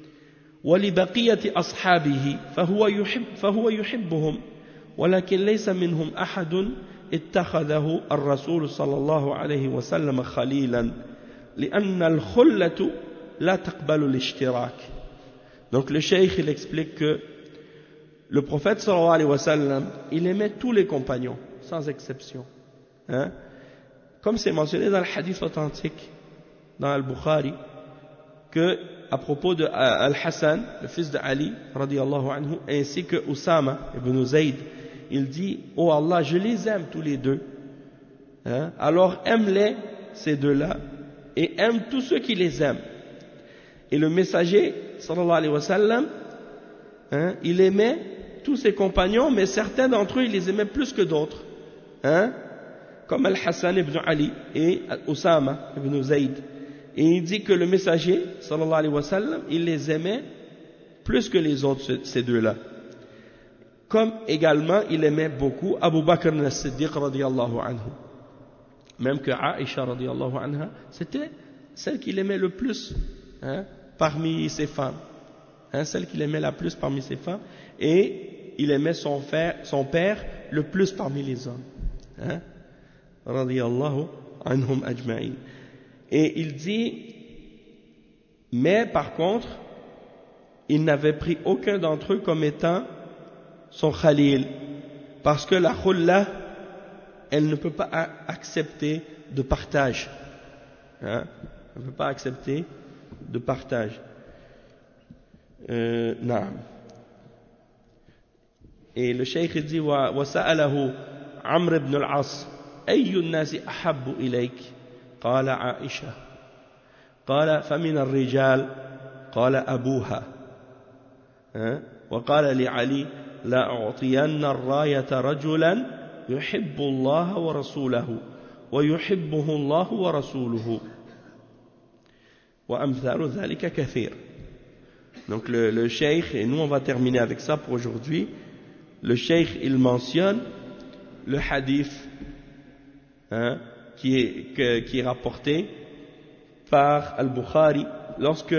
[SPEAKER 1] ولبقية أصحابه فهو يحبهم ولكن ليس منهم أحد اتخذه الرسول صلى الله عليه وسلم خليلا لأن الخلة لا تقبل الاشتراك. Donc le cheikh il explique que le prophète sallallahu alayhi wa sallam il aimait tous les compagnons sans exception, hein? Comme c'est mentionné dans le hadith authentique dans Al-Bukhari que à propos de Al-Hassan le fils de Ali radiyallahu anhu ainsi que Oussama ibn Zayd, il dit oh Allah je les aime tous les deux, hein? Alors aime-les ces deux-là et aime tous ceux qui les aiment. Et le messager sallallahu alayhi wa sallam, hein, il aimait tous ses compagnons, mais certains d'entre eux il les aimait plus que d'autres, hein, comme Al-Hassan ibn Ali et Oussama ibn Zayd. Et il dit que le messager sallallahu alayhi wa sallam il les aimait plus que les autres, ces deux-là. Comme également il aimait beaucoup Abu Bakr as-Siddiq radiyallahu anhu. Même que Aïcha radiyallahu anha c'était celle qu'il aimait le plus, hein, parmi ses femmes, hein, celle qu'il aimait la plus parmi ses femmes, et il aimait son père le plus parmi les hommes, hein, radiyallahu anhum ajma'in. Et il dit, mais par contre, il n'avait pris aucun d'entre eux comme étant son khalil, parce que la khulla, elle ne peut pas accepter de partage, hein, elle ne peut pas accepter de partage. Naam. Et le cheikh dit وسأله عمرو بن العاص أي الناس أحب إليك قال عائشة قال فمن الرجال قال أبوها وقال لعلي لا أعطين الراية رجلا يحب الله ورسوله ويحبه الله ورسوله وأمثال ذلك كثير. Donc le cheikh, et nous on va terminer avec ça pour aujourd'hui, le cheikh il mentionne le hadith, hein, qui est rapporté par Al-Bukhari lorsque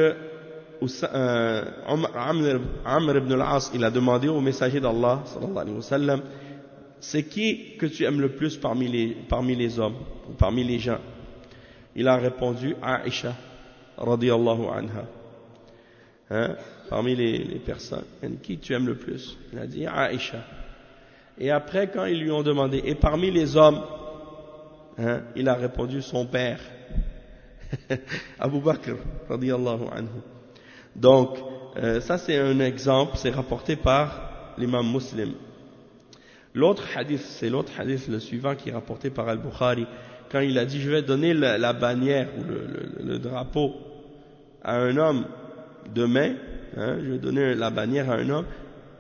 [SPEAKER 1] Amr ibn al-As il a demandé au messager d'Allah sallallahu alayhi wa sallam, c'est qui que tu aimes le plus parmi les hommes ou parmi les gens? Il a répondu Aïcha radiyallahu anha, hein, parmi les personnes, qui tu aimes le plus? Il a dit Aïcha Et après, quand ils lui ont demandé, et parmi les hommes, hein, il a répondu son père, Abu Bakr, radiyallahu anhu. Donc, ça c'est un exemple, c'est rapporté par l'imam Muslim. L'autre hadith, c'est l'autre hadith, le suivant, qui est rapporté par Al-Bukhari, quand il a dit, je vais donner la bannière ou le drapeau à un homme demain, hein, je vais donner la bannière à un homme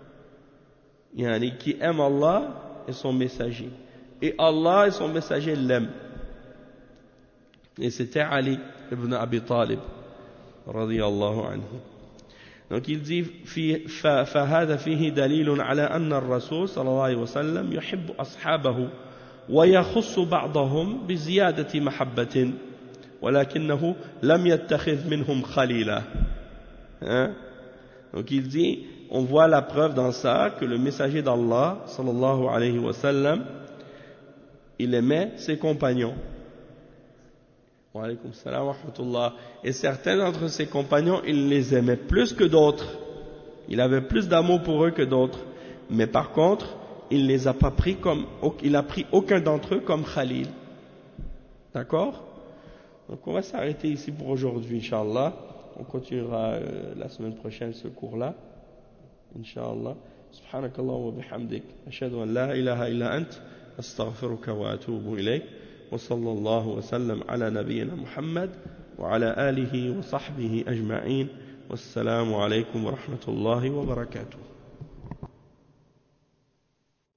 [SPEAKER 1] qui aime Allah et son messager. Et Allah et son messager l'aiment. Et c'était Ali ibn Abi Talib, radiyallahu anhu. Donc il dit فهذا فيه دليل على أن الرسول صلى الله عليه وسلم يحب أصحابه ويخص بعضهم بزيادة محبة ولكنه لم يتخذ منهم خليلا. Donc il dit, on voit la preuve dans ça que le messager d'Allah sallallahu alayhi wa sallam, il aimait ses compagnons. Wa alaykum salam wa rahmatullah. Et certains d'entre ses compagnons, il les aimait plus que d'autres. Il avait plus d'amour pour eux que d'autres. Mais par contre, il les a pas pris il a pris aucun d'entre eux comme Khalil. D'accord? Donc on va s'arrêter ici pour aujourd'hui, Inch'Allah. On continuera la semaine prochaine ce cours-là. Inch'Allah. Subhanakallah wa bihamdik. Ashhadu an la ilaha illa ant. Astaghfiruka wa atubu ilayk. وصلى الله وسلم على نبينا محمد وعلى آله وصحبه أجمعين والسلام عليكم ورحمة الله وبركاته.